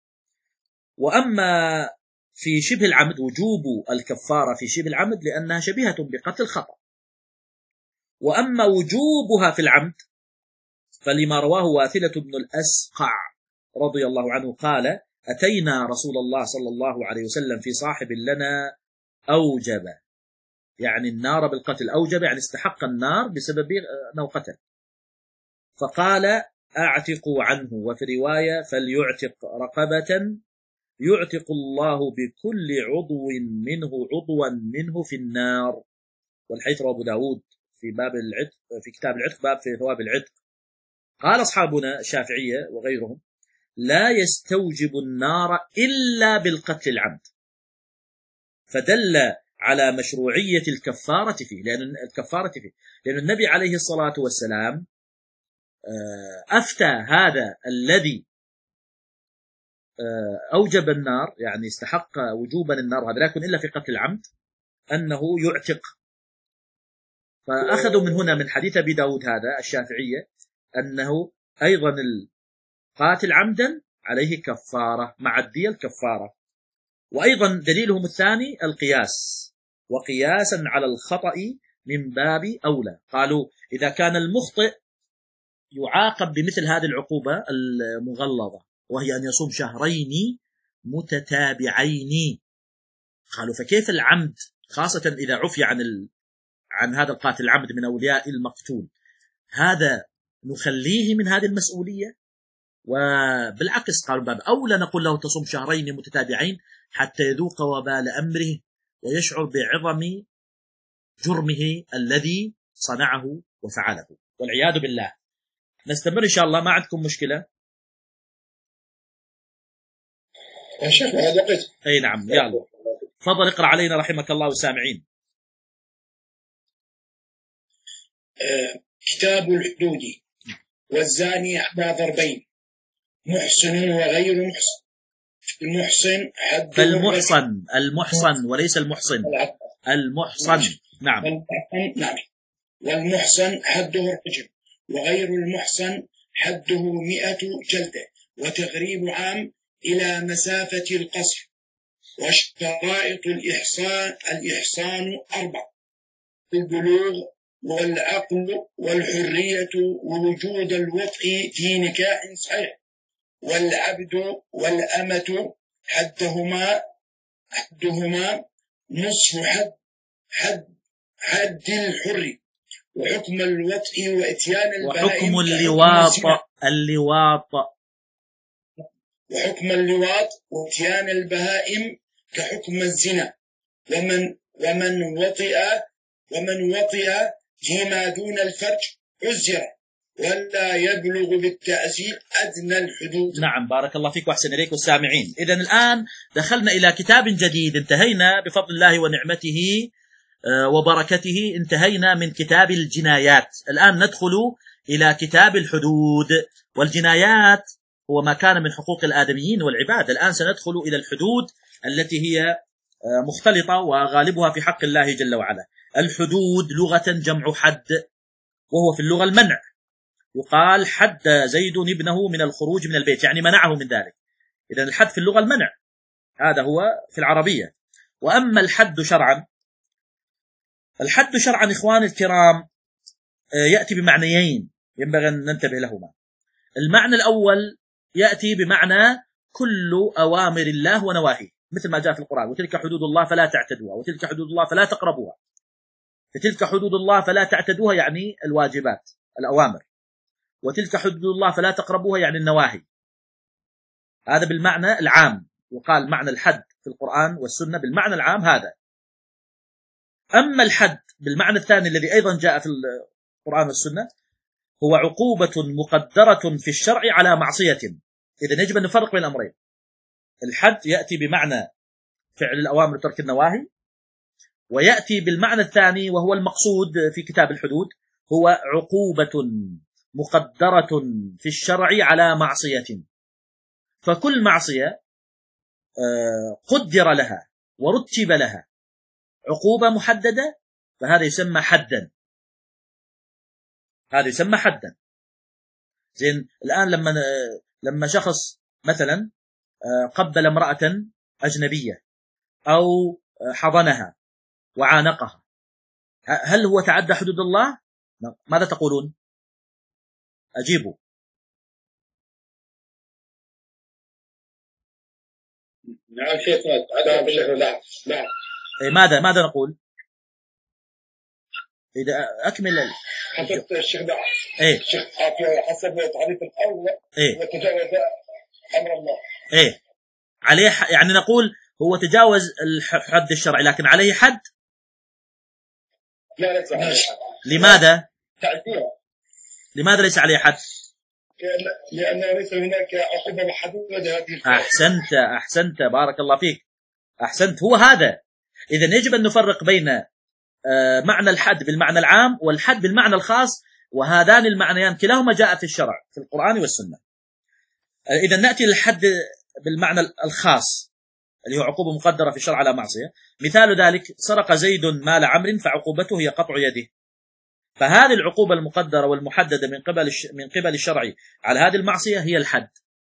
S1: وأما في شبه العمد وجوب الكفارة في شبه العمد لأنها شبيهة بقتل الخطأ. وأما وجوبها في العمد فلما رواه واثلة بن الأسقع رضي الله عنه قال أتينا رسول الله صلى الله عليه وسلم في صاحب لنا أوجب، يعني النار بالقتل، أوجب يعني استحق النار بسبب أنه قتل، فقال أعتقوا عنه، وفي رواية فليعتق رقبة يعتق الله بكل عضو منه عضوا منه في النار. والحديث رواه أبو داود في باب العتق، في كتاب العتق باب في ثواب العتق. قال أصحابنا الشافعية وغيرهم لا يستوجب النار إلا بالقتل العمد، فدل على مشروعية الكفارة فيه، لأن الكفارة فيه لأن النبي عليه الصلاة والسلام أفتى هذا الذي أوجب النار، يعني استحق وجوبا النار، هذا لا يكون إلا في قتل العمد، أنه يعتق. فأخذوا من هنا من حديث أبي داود هذا الشافعية أنه أيضا القاتل عمدا عليه كفارة، مع الدية الكفارة. وأيضا دليلهم الثاني القياس، وقياسا على الخطأ من باب أولى. قالوا إذا كان المخطئ يعاقب بمثل هذه العقوبة المغلظة، وهي أن يصوم شهرين متتابعين. قالوا فكيف العمد، خاصة إذا عفي عن ال... عن هذا القاتل العمد من أولياء المقتول، هذا نخليه من هذه المسؤولية؟ وبالعكس قالوا باب أولى نقول له تصوم شهرين متتابعين حتى يذوق وبال أمره ويشعر بعظم جرمه الذي صنعه وفعله، والعياذ بالله. نستمر إن شاء الله، ما عندكم مشكلة؟
S2: يا شيخ هذا قسم.
S1: أي نعم، يلا تفضل اقرأ علينا رحمك الله والسامعين.
S2: آه، كتاب الحدود. والزاني على ضربين، محسن وغير محسن. المحسن حد
S1: فالمحصن، المحصن وليس المحصن، المحصن. نعم.
S2: نعم. والمحصن حده الرجم، وغير المحصن حده مئة جلدة، وتغريب عام إلى مسافة القصر. وشرائط الإحصان الإحصان أربع: البلوغ والعقل والحرية ووجود الوطء في نكاح صحيح. والعبد والأمة حدهما حدهما نصف حد حد حد الحر. وحكم الوطء وإتيان البهائم،
S1: وحكم اللواط اللواط
S2: وحكم اللواط وإتيان البهائم كحكم الزنا. ومن ومن وطئ ومن وطئ فيما دون الفرج عزر، ولا يبلغ بالتعزير أدنى الحدود.
S1: نعم، بارك الله فيك وأحسن إليك والسامعين. إذن الآن دخلنا إلى كتاب جديد، انتهينا بفضل الله ونعمته وبركته، انتهينا من كتاب الجنايات. الآن ندخل إلى كتاب الحدود. والجنايات هو ما كان من حقوق الآدميين والعباد. الآن سندخل إلى الحدود التي هي مختلطة وغالبها في حق الله جل وعلا. الحدود لغة جمع حد، وهو في اللغة المنع. يقال حد زيد ابنه من الخروج من البيت، يعني منعه من ذلك. إذن الحد في اللغة المنع، هذا هو في العربية. وأما الحد شرعا، الحد شرعا إخواني الكرام يأتي بمعنيين ينبغي أن ننتبه لهما. المعنى الأول يأتي بمعنى كل أوامر الله ونواهيه، مثل ما جاء في القرآن: وتلك حدود الله فلا تعتدوها، وتلك حدود الله فلا تقربوها. فتلك حدود الله فلا تعتدوها يعني الواجبات الأوامر، وتلك حدود الله فلا تقربوها يعني النواهي. هذا بالمعنى العام، وقال معنى الحد في القرآن والسنة بالمعنى العام هذا. أما الحد بالمعنى الثاني الذي أيضا جاء في القرآن والسنة، هو عقوبة مقدرة في الشرع على معصية. إذن يجب أن نفرق بين الأمرين. الحد يأتي بمعنى فعل الأوامر وترك النواهي، ويأتي بالمعنى الثاني وهو المقصود في كتاب الحدود، هو عقوبة مقدرة في الشرع على معصية. فكل معصية قدر لها ورتب لها عقوبة محددة فهذا يسمى حدا، هذا يسمى حدا. زين الآن لما لما شخص مثلا قبل امرأة أجنبية أو حضنها وعانقها، هل هو تعدى حدود الله؟ ماذا تقولون؟ أجيبوا.
S2: نعم شيخ، نعم نعم.
S1: ماذا ماذا نقول؟ إذا أكمل
S2: حسب الشيخ دعاء.
S1: إيه.
S2: حسب تعريف الأول.
S1: إيه.
S2: وتجاوز أمر الله.
S1: إيه. عليه ح... يعني نقول هو تجاوز الحد الشرعي لكن عليه حد؟
S2: لا ليس عليه حد.
S1: لماذا؟
S2: تعزير.
S1: لماذا ليس عليه حد؟
S2: لأن ليس هناك عقوبة محدودة هذه الفعل.
S1: أحسنت أحسنت بارك الله فيك، أحسنت، هو هذا. إذن يجب أن نفرق بين معنى الحد بالمعنى العام والحد بالمعنى الخاص، وهذان المعنيان كلاهما جاء في الشرع في القرآن والسنة. إذا نأتي للحد بالمعنى الخاص اللي هو عقوبة مقدرة في الشرع على معصية. مثال ذلك: سرق زيد مال عمرو فعقوبته هي قطع يده. فهذه العقوبة المقدرة والمحددة من قبل من قبل الشرع على هذه المعصية هي الحد.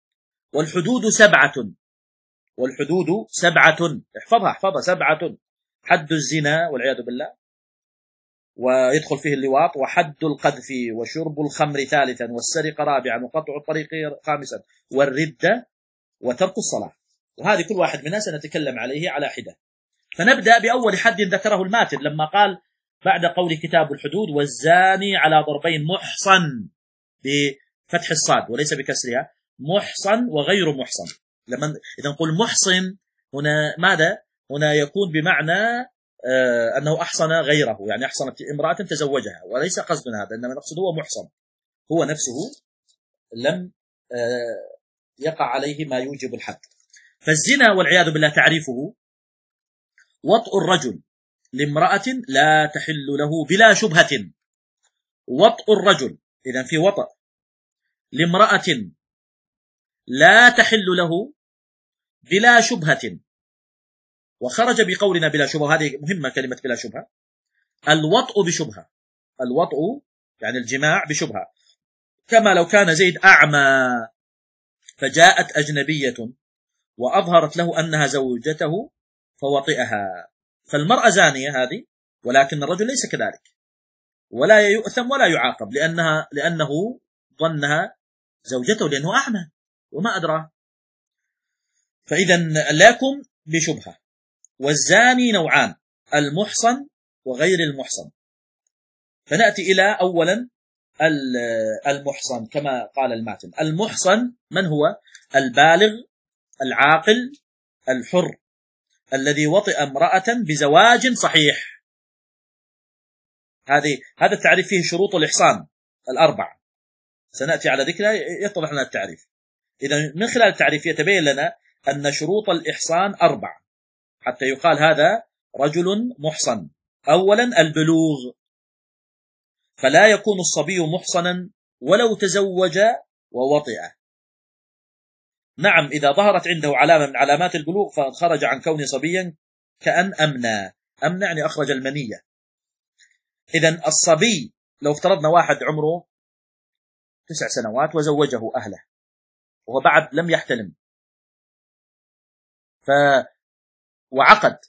S1: والحدود سبعة، والحدود سبعة، احفظها احفظها، سبعة: حد الزنا والعياذ بالله، ويدخل فيه اللواط، وحد القذف، وشرب الخمر ثالثا، والسرقة رابعا، وقطع الطريق خامسا، والردة، وترك الصلاة. وهذه كل واحد منا سنتكلم عليه على حدة. فنبدأ بأول حد ذكره الماتن لما قال بعد قول كتاب الحدود: والزاني على ضربين محصن بفتح الصاد وليس بكسرها، محصن وغير محصن. لما إذا نقول محصن هنا ماذا؟ هنا يكون بمعنى آه أنه أحصن غيره، يعني أحصنت امرأة تزوجها، وليس قصدنا هذا، إنما نقصد هو محصن، هو نفسه لم آه يقع عليه ما يوجب الحد. فالزنا والعياذ بالله تعريفه: وطء الرجل لامرأة لا تحل له بلا شبهة. وطء الرجل، إذن في وطء لامرأة لا تحل له بلا شبهة، وخرج بقولنا بلا شبهة، هذه مهمة كلمة بلا شبهة. الوطء بشبهة، الوطء يعني الجماع بشبهة، كما لو كان زيد أعمى فجاءت أجنبية وأظهرت له أنها زوجته فوطئها، فالمرأة زانية هذه، ولكن الرجل ليس كذلك، ولا يؤثم ولا يعاقب لأنها لأنه ظنها زوجته لأنه أعمى وما أدراه. فإذا لكم بشبهة. والزاني نوعان: المحصن وغير المحصن. فنأتي إلى أولا المحصن كما قال الماتن. المحصن من هو؟ البالغ العاقل الحر الذي وطئ امرأة بزواج صحيح. هذه هذا التعريف فيه شروط الإحصان الأربع، سنأتي على ذكرها يتضح لنا التعريف. إذا من خلال التعريف يتبين لنا أن شروط الإحصان أربع حتى يقال هذا رجل محصن. أولا البلوغ، فلا يكون الصبي محصنا ولو تزوج ووطئ. نعم، إذا ظهرت عنده علامة من علامات البلوغ فخرج عن كونه صبيا كأن أمنى، أمنى يعني أخرج المنية. إذن الصبي لو افترضنا واحد عمره تسع سنوات وزوجه أهله وهو بعد لم يحتلم ف وعقد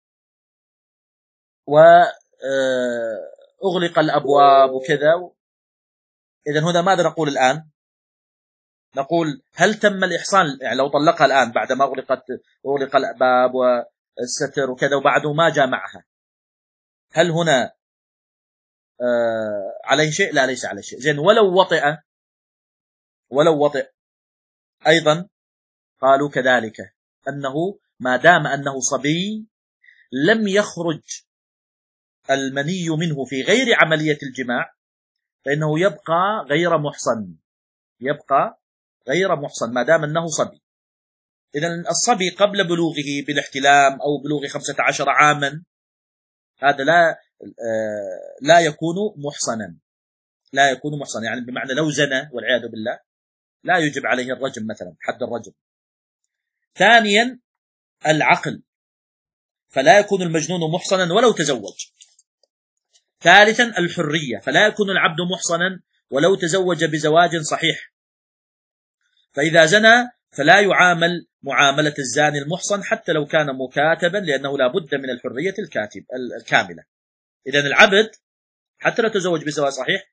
S1: وأغلق الأبواب وكذا، إذن هنا ماذا نقول الآن؟ نقول هل تم الإحصان؟ يعني لو طلقها الآن بعد ما أغلقت أغلق الأبواب والستر وكذا وبعده ما جاء معها، هل هنا آه عليه شيء؟ لا، ليس عليه شيء. زين، ولو وطئ ولو وطئ أيضا قالوا كذلك، أنه ما دام أنه صبي لم يخرج المني منه في غير عملية الجماع فإنه يبقى غير محصن، يبقى غير محصن ما دام أنه صبي. إذن الصبي قبل بلوغه بالاحتلام أو بلوغ خمسة عشر عاما هذا لا آه لا يكون محصنا، لا يكون محصنا، يعني بمعنى لو زنى والعياذ بالله لا يجب عليه الرجم مثلا، حد الرجم. ثانيا العقل، فلا يكون المجنون محصنا ولو تزوج. ثالثا الحرية، فلا يكون العبد محصنا ولو تزوج بزواج صحيح، فإذا زنى فلا يعامل معاملة الزاني المحصن حتى لو كان مكاتبا، لأنه لا بد من الحرية الكاتب الكاملة. إذن العبد حتى لو تزوج بزواج صحيح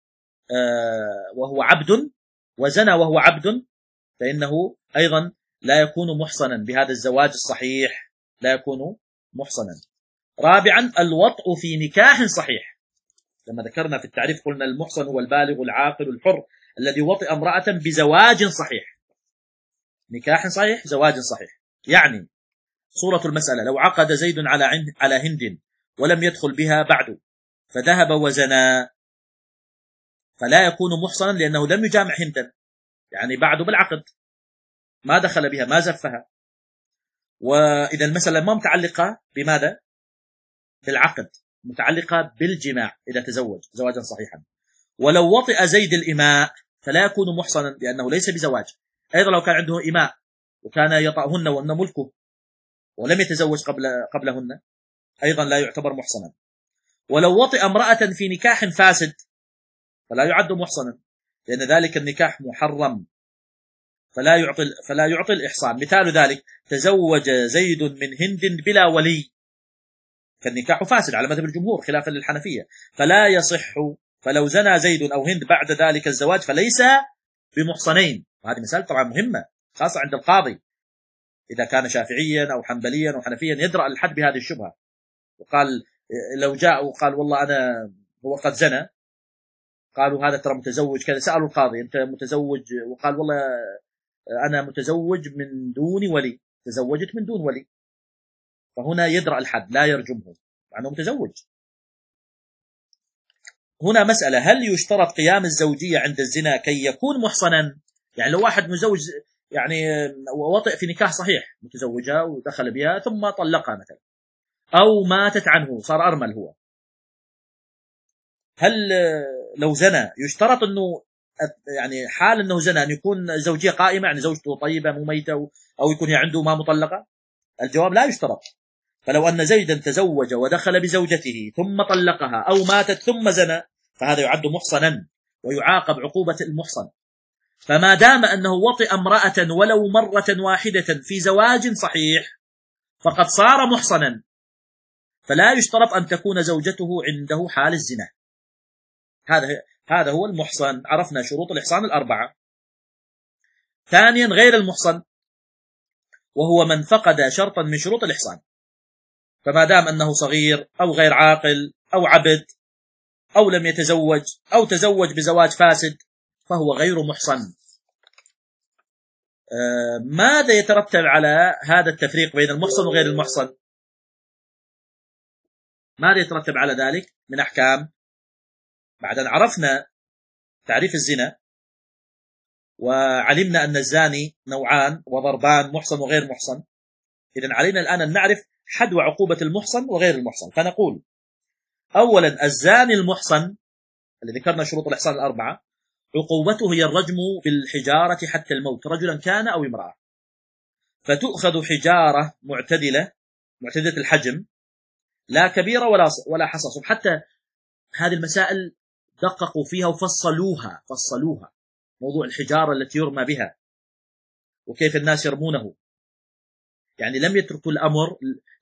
S1: آه وهو عبد وزنى وهو عبد فإنه أيضا لا يكون محصنا بهذا الزواج الصحيح، لا يكون محصنا. رابعا الوطء في نكاح صحيح، لما ذكرنا في التعريف قلنا المحصن هو البالغ العاقل الحر الذي وطئ امرأة بزواج صحيح، نكاح صحيح زواج صحيح. يعني صورة المسألة لو عقد زيد على على هند ولم يدخل بها بعد فذهب وزنا فلا يكون محصنا لأنه لم يجامع هندا، يعني بعده بالعقد ما دخل بها ما زفها. وإذا المسألة ما متعلقة بماذا؟ بالعقد، متعلقة بالجماع إذا تزوج زواجا صحيحا. ولو وطئ زيد الإماء فلا يكون محصنا لأنه ليس بزواج. أيضا لو كان عنده إماء وكان يطأهن وأن ملكه ولم يتزوج قبل قبلهن أيضا لا يعتبر محصنا. ولو وطئ امرأة في نكاح فاسد فلا يعد محصنا لأن ذلك النكاح محرم، فلا يعطي فلا يعطي الإحصان. مثال ذلك: تزوج زيد من هند بلا ولي، فالنكاح فاسد على مذهب الجمهور خلافا للحنفية، فلا يصح. فلو زنى زيد أو هند بعد ذلك الزواج فليس بمحصنين. وهذه مسألة طبعا مهمة خاصة عند القاضي، إذا كان شافعيا أو حنبليا أو حنفيا يدرأ الحد بهذه الشبهة. وقال لو جاء وقال والله أنا هو قد زنى، قالوا هذا ترى متزوج كذا، سألوا القاضي أنت متزوج؟ وقال والله أنا متزوج من دون ولي، تزوجت من دون ولي، فهنا يدرأ الحد لا يرجمه مع أنه متزوج. هنا مسألة: هل يشترط قيام الزوجية عند الزنا كي يكون محصنا؟ يعني لو واحد مزوج يعني ووطئ في نكاح صحيح، متزوجها ودخل بها ثم طلقها مثلا، أو ماتت عنه صار أرمل هو، هل لو زنى يشترط أنه يعني حال أنه زنى أن يكون الزوجية قائمة، يعني زوجته طيبة مو ميتة، أو يكون هي عنده ما مطلقة؟ الجواب لا يشترط. فلو أن زيدا تزوج ودخل بزوجته ثم طلقها أو ماتت ثم زنى فهذا يعد محصنا ويعاقب عقوبة المحصن. فما دام أنه وطئ امرأة ولو مرة واحدة في زواج صحيح فقد صار محصنا، فلا يشترط أن تكون زوجته عنده حال الزنا. هذا هذا هو المحصن. عرفنا شروط الإحصان الأربعة. ثانيا غير المحصن، وهو من فقد شرطا من شروط الإحصان، فما دام أنه صغير أو غير عاقل أو عبد أو لم يتزوج أو تزوج بزواج فاسد فهو غير محصن. آه ماذا يترتب على هذا التفريق بين المحصن وغير المحصن؟ ماذا يترتب على ذلك من أحكام؟ بعد أن عرفنا تعريف الزنا وعلمنا أن الزاني نوعان وضربان، محصن وغير محصن، إذن علينا الآن أن نعرف حد وعقوبة المحصن وغير المحصن. فنقول أولا: الزاني المحصن اللي ذكرنا شروط الإحصان الأربعة عقوبته هي الرجم بالحجارة حتى الموت، رجلا كان أو امرأة، فتؤخذ حجارة معتدلة معتدلة الحجم، لا كبيرة ولا ولا حصى. حتى هذه المسائل دققوا فيها وفصلوها فصلوها موضوع الحجارة التي يرمى بها وكيف الناس يرمونه، يعني لم يتركوا الأمر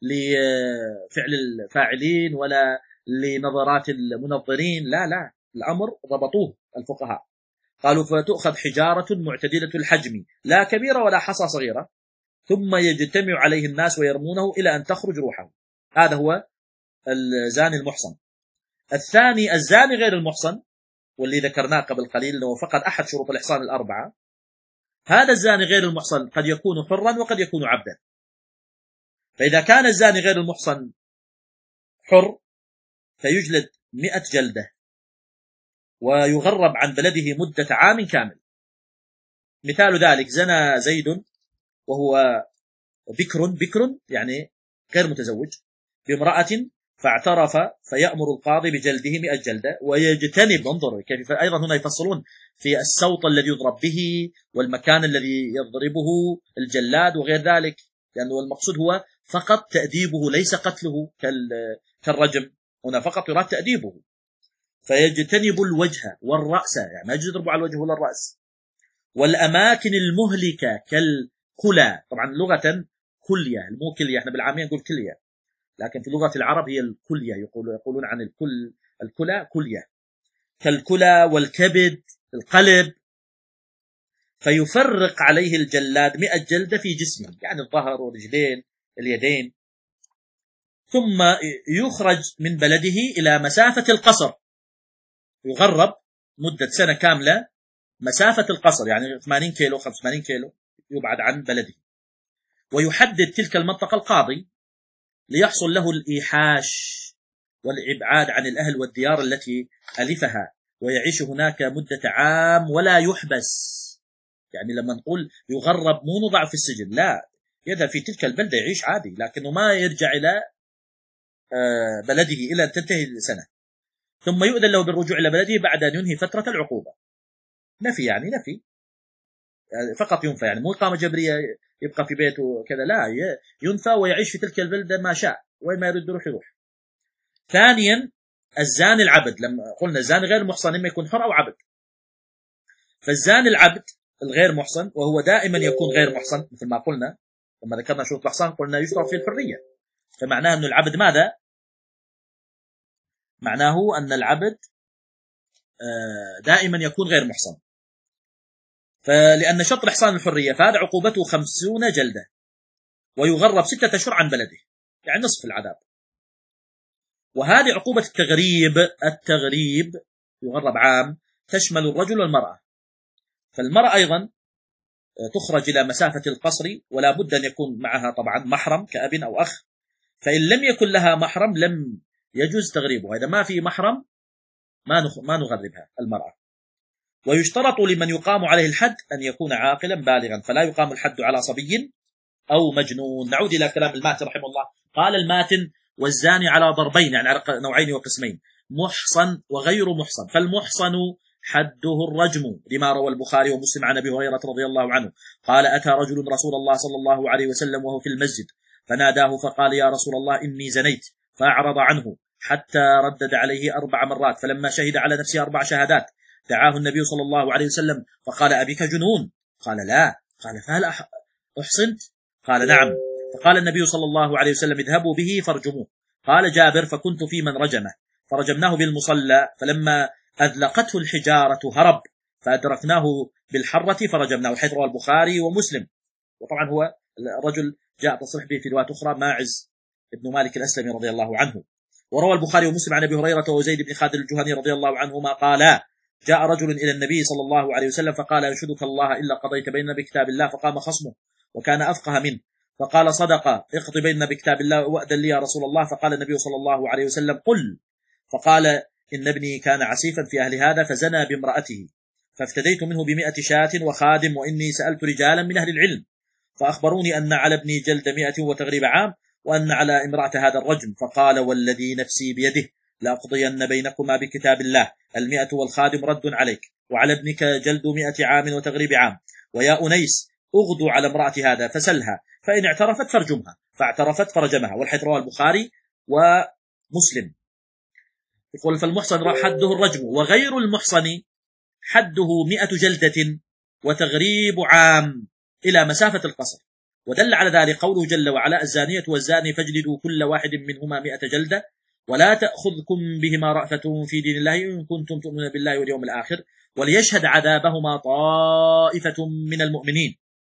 S1: لفعل الفاعلين ولا لنظرات المنظرين، لا لا، الأمر ضبطوه الفقهاء، قالوا فتؤخذ حجارة معتدلة الحجم لا كبيرة ولا حصى صغيرة، ثم يجتمع عليه الناس ويرمونه إلى أن تخرج روحه. هذا هو الزاني المحصن. الثاني الزاني غير المحصن، واللي ذكرناه قبل قليل أنه فقد أحد شروط الإحصان الأربعة. هذا الزاني غير المحصن قد يكون حرا وقد يكون عبدا. فإذا كان الزاني غير المحصن حر فيجلد مئة جلدة ويغرب عن بلده مدة عام كامل. مثال ذلك: زنى زيد وهو بكر بكر يعني غير متزوج بامرأة فاعترف، فيأمر القاضي بجلده مئة جلدة ويجتنب، انظر كيف أيضا هنا يفصلون في الصوت الذي يضرب به والمكان الذي يضربه الجلاد وغير ذلك، لأنه المقصود هو فقط تأديبه ليس قتله كالرجم، هنا فقط يراد تأديبه. فيجتنب الوجه والرأس، يعني ما يضرب على الوجه ولا الرأس، والأماكن المهلكة كالكلى، طبعا لغة كلية، مو كلية، احنا بالعامية نقول كلية، لكن في لغة العرب هي الكلية، يقولون يقولون عن الكل الكلى كلية، كالكلى والكبد القلب. فيفرق عليه الجلاد مئة جلدة في جسمه، يعني الظهر والرجلين اليدين، ثم يخرج من بلده إلى مسافة القصر، يغرب مدة سنة كاملة مسافة القصر، يعني ثمانين كيلو خمسة وثمانين كيلو يبعد عن بلده، ويحدد تلك المنطقة القاضي ليحصل له الإيحاش والإبعاد عن الأهل والديار التي ألفها، ويعيش هناك مدة عام ولا يحبس. يعني لما نقول يغرب مو نضع في السجن، لا، يذهب في تلك البلدة يعيش عادي، لكنه ما يرجع إلى بلده إلى أن تنتهي السنة، ثم يؤذن له بالرجوع إلى بلده بعد أن ينهي فترة العقوبة. نفي يعني نفي يعني فقط ينفى، يعني مو إقامة جبرية يبقى في بيته كذا، لا، ينفى ويعيش في تلك البلدة ما شاء، وين ما يريد يروح يروح. ثانيا الزاني العبد، لما قلنا الزاني غير المحصن إما يكون حر أو عبد، فالزاني العبد الغير محصن، وهو دائما يكون غير محصن مثل ما قلنا لما ذكرنا شروط الإحصان، قلنا يشترط في الحرية، فمعناه أن العبد ماذا؟ معناه أن العبد دائما يكون غير محصن. فلأن شرط الإحصان الحرية، فهذا عقوبته خمسون جلدة ويغرب ستة أشهر عن بلده، يعني نصف العذاب. وهذه عقوبة التغريب، التغريب يغرب عام، تشمل الرجل والمرأة. فالمرأة أيضا تخرج إلى مسافة القصر، ولا بد أن يكون معها طبعا محرم كأب أو أخ، فإن لم يكن لها محرم لم يجوز تغريبها. إذا ما في محرم ما ما نغربها المرأة. ويشترط لمن يقام عليه الحد أن يكون عاقلا بالغا، فلا يقام الحد على صبي أو مجنون. نعود إلى كلام الماتن رحمه الله، قال الماتن: والزاني على ضربين، يعني على نوعين وقسمين، محصن وغير محصن. فالمحصن حده الرجم، لما روى البخاري ومسلم عن أبي هريرة رضي الله عنه قال: أتى رجل رسول الله صلى الله عليه وسلم وهو في المسجد فناداه فقال: يا رسول الله إني زنيت، فأعرض عنه حتى ردد عليه أربع مرات، فلما شهد على نفسه أربع شهادات دعاه النبي صلى الله عليه وسلم فقال: أبيك جنون؟ قال: لا. قال: فهل أحصنت؟ قال: نعم. فقال النبي صلى الله عليه وسلم: اذهبوا به فارجموه. قال جابر: فكنت في من رجمه، فرجمناه بالمصلى، فلما أذلقته الحجارة هرب، فأدركناه بالحرة فرجمناه، حيث روى البخاري ومسلم. وطبعا هو الرجل جاء تصريح به في رواية أخرى، ماعز ابن مالك الأسلمي رضي الله عنه. وروى البخاري ومسلم عن أبي هريرة وزيد بن خالد الجهني رضي الله عنهما قالا: جاء رجل إلى النبي صلى الله عليه وسلم فقال: أنشدك الله إلا قضيت بيننا بكتاب الله. فقام خصمه وكان أفقه منه فقال: صدق، اقض بيننا بكتاب الله وأذن لي يا رسول الله. فقال النبي صلى الله عليه وسلم: قل. فقال: إن ابني كان عسيفا في أهل هذا فزنى بامرأته، فافتديت منه بمئة شاة وخادم، وإني سألت رجالا من أهل العلم فأخبروني أن على ابني جلد مئة وتغريب عام، وأن على امرأة هذا الرجم. فقال: والذي نفسي بيده لأقضين بينكما بكتاب الله، المئة والخادم رد عليك، وعلى ابنك جلد مئة عام وتغريب عام. ويا أنيس أغدو على امرأة هذا فسلها، فإن اعترفت فارجمها، فاعترفت فرجمها. والحديث رواه البخاري ومسلم. يقول: فالمحصن حده الرجم، وغير المحصن حده مئة جلدة وتغريب عام إلى مسافة القصر. ودل على ذلك قوله جل وعلا: الزانية والزاني فاجلدوا كل واحد منهما مئة جلدة ولا تأخذكم بهما رأفة في دين الله إن كنتم تؤمنون بالله واليوم الآخر وليشهد عذابهما طائفة من المؤمنين.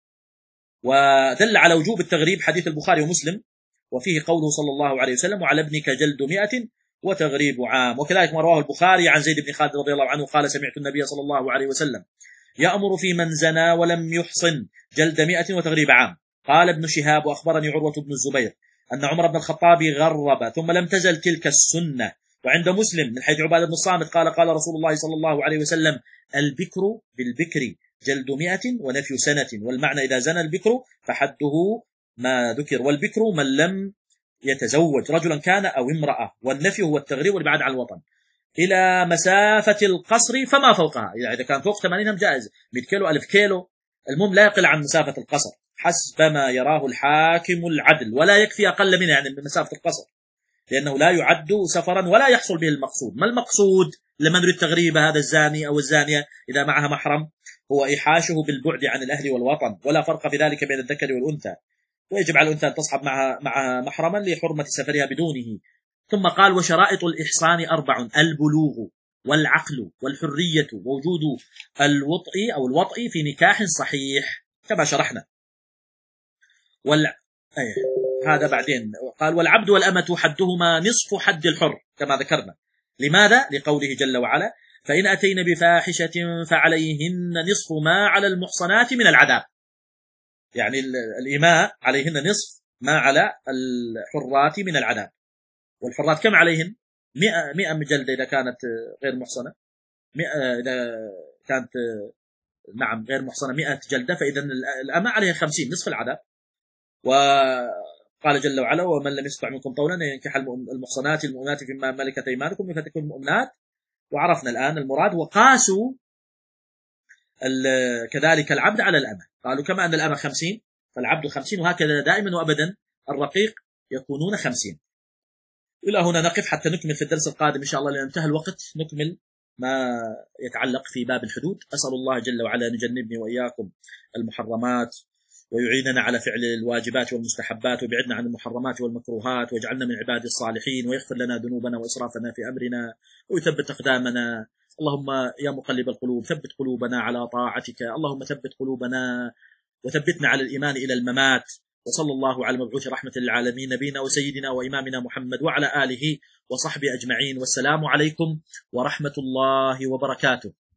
S1: ودل على وجوب التغريب حديث البخاري ومسلم، وفيه قوله صلى الله عليه وسلم: وعلى ابنك جلد مئة وتغريب عام. وكذلك ما رواه البخاري عن زيد بن خالد رضي الله عنه قال: سمعت النبي صلى الله عليه وسلم يأمر في من زنى ولم يحصن جلد مئة وتغريب عام. قال ابن شهاب: وأخبرني عروة بن الزبير أن عمر بن الخطاب غرب، ثم لم تزل تلك السنة. وعند مسلم من حيث عبادة بن الصامت قال: قال رسول الله صلى الله عليه وسلم: البكر بالبكر جلد مئة ونفي سنة. والمعنى إذا زنى البكر فحده ما ذكر، والبكر من لم يتزوج رجلا كان أو امرأة، والنفي هو التغريب والبعد عن الوطن إلى مسافة القصر فما فوقها. يعني إذا كان فوق ثمانين هم جائز، مئة كيلو ألف كيلو، المهم لا يقل عن مسافة القصر حسب ما يراه الحاكم العدل، ولا يكفي أقل منه يعني من مسافة القصر، لأنه لا يعد سفرا ولا يحصل به المقصود. ما المقصود لما نريد تغريب هذا الزاني أو الزانية إذا معها محرم؟ هو إحاشه بالبعد عن الأهل والوطن، ولا فرق في ذلك بين الذكر والأنثى، ويجب على الأنثى أن تصحب معها معها محرما لحرمة سفرها بدونه. ثم قال: وشرائط الإحصان أربع: البلوغ والعقل والحرية ووجود الوطء أو الوطء في نكاح صحيح كما شرحنا. وال... أيه. هذا بعدين قال: والعبد والأمة حدهما نصف حد الحر كما ذكرنا. لماذا؟ لقوله جل وعلا: فإن أتين بفاحشة فعليهن نصف ما على المحصنات من العذاب. يعني الإماء عليهن نصف ما على الحرات من العذاب. والحرات كم عليهن؟ مئة مئة مجلدة إذا كانت غير محصنة، مئة إذا كانت نعم غير محصنة مئة جلدة، فإذا الأماء عليها خمسين نصف العذاب. وقال جل وعلا: ومن لم يستطع منكم طولا ينكح المحصنات المؤمنات فيما ملكت أيمانكم فتكون المؤمنات. وعرفنا الآن المراد. وقاسوا كذلك العبد على الأمة، قالوا كما أن الأمة خمسين فالعبد خمسين، وهكذا دائما وأبدا الرقيق يكونون خمسين. إلى هنا نقف حتى نكمل في الدرس القادم إن شاء الله، لأن انتهى الوقت نكمل ما يتعلق في باب الحدود. أسأل الله جل وعلا أن يجنبني وإياكم المحرمات، ويعيننا على فعل الواجبات والمستحبات، ويبعدنا عن المحرمات والمكروهات، ويجعلنا من عباده الصالحين، ويغفر لنا ذنوبنا وإسرافنا في أمرنا، ويثبت أقدامنا. اللهم يا مقلب القلوب ثبت قلوبنا على طاعتك، اللهم ثبت قلوبنا وثبتنا على الإيمان إلى الممات. وصلى الله على المبعوث رحمة للعالمين نبينا وسيدنا وإمامنا محمد وعلى آله وصحبه أجمعين، والسلام عليكم ورحمة الله وبركاته.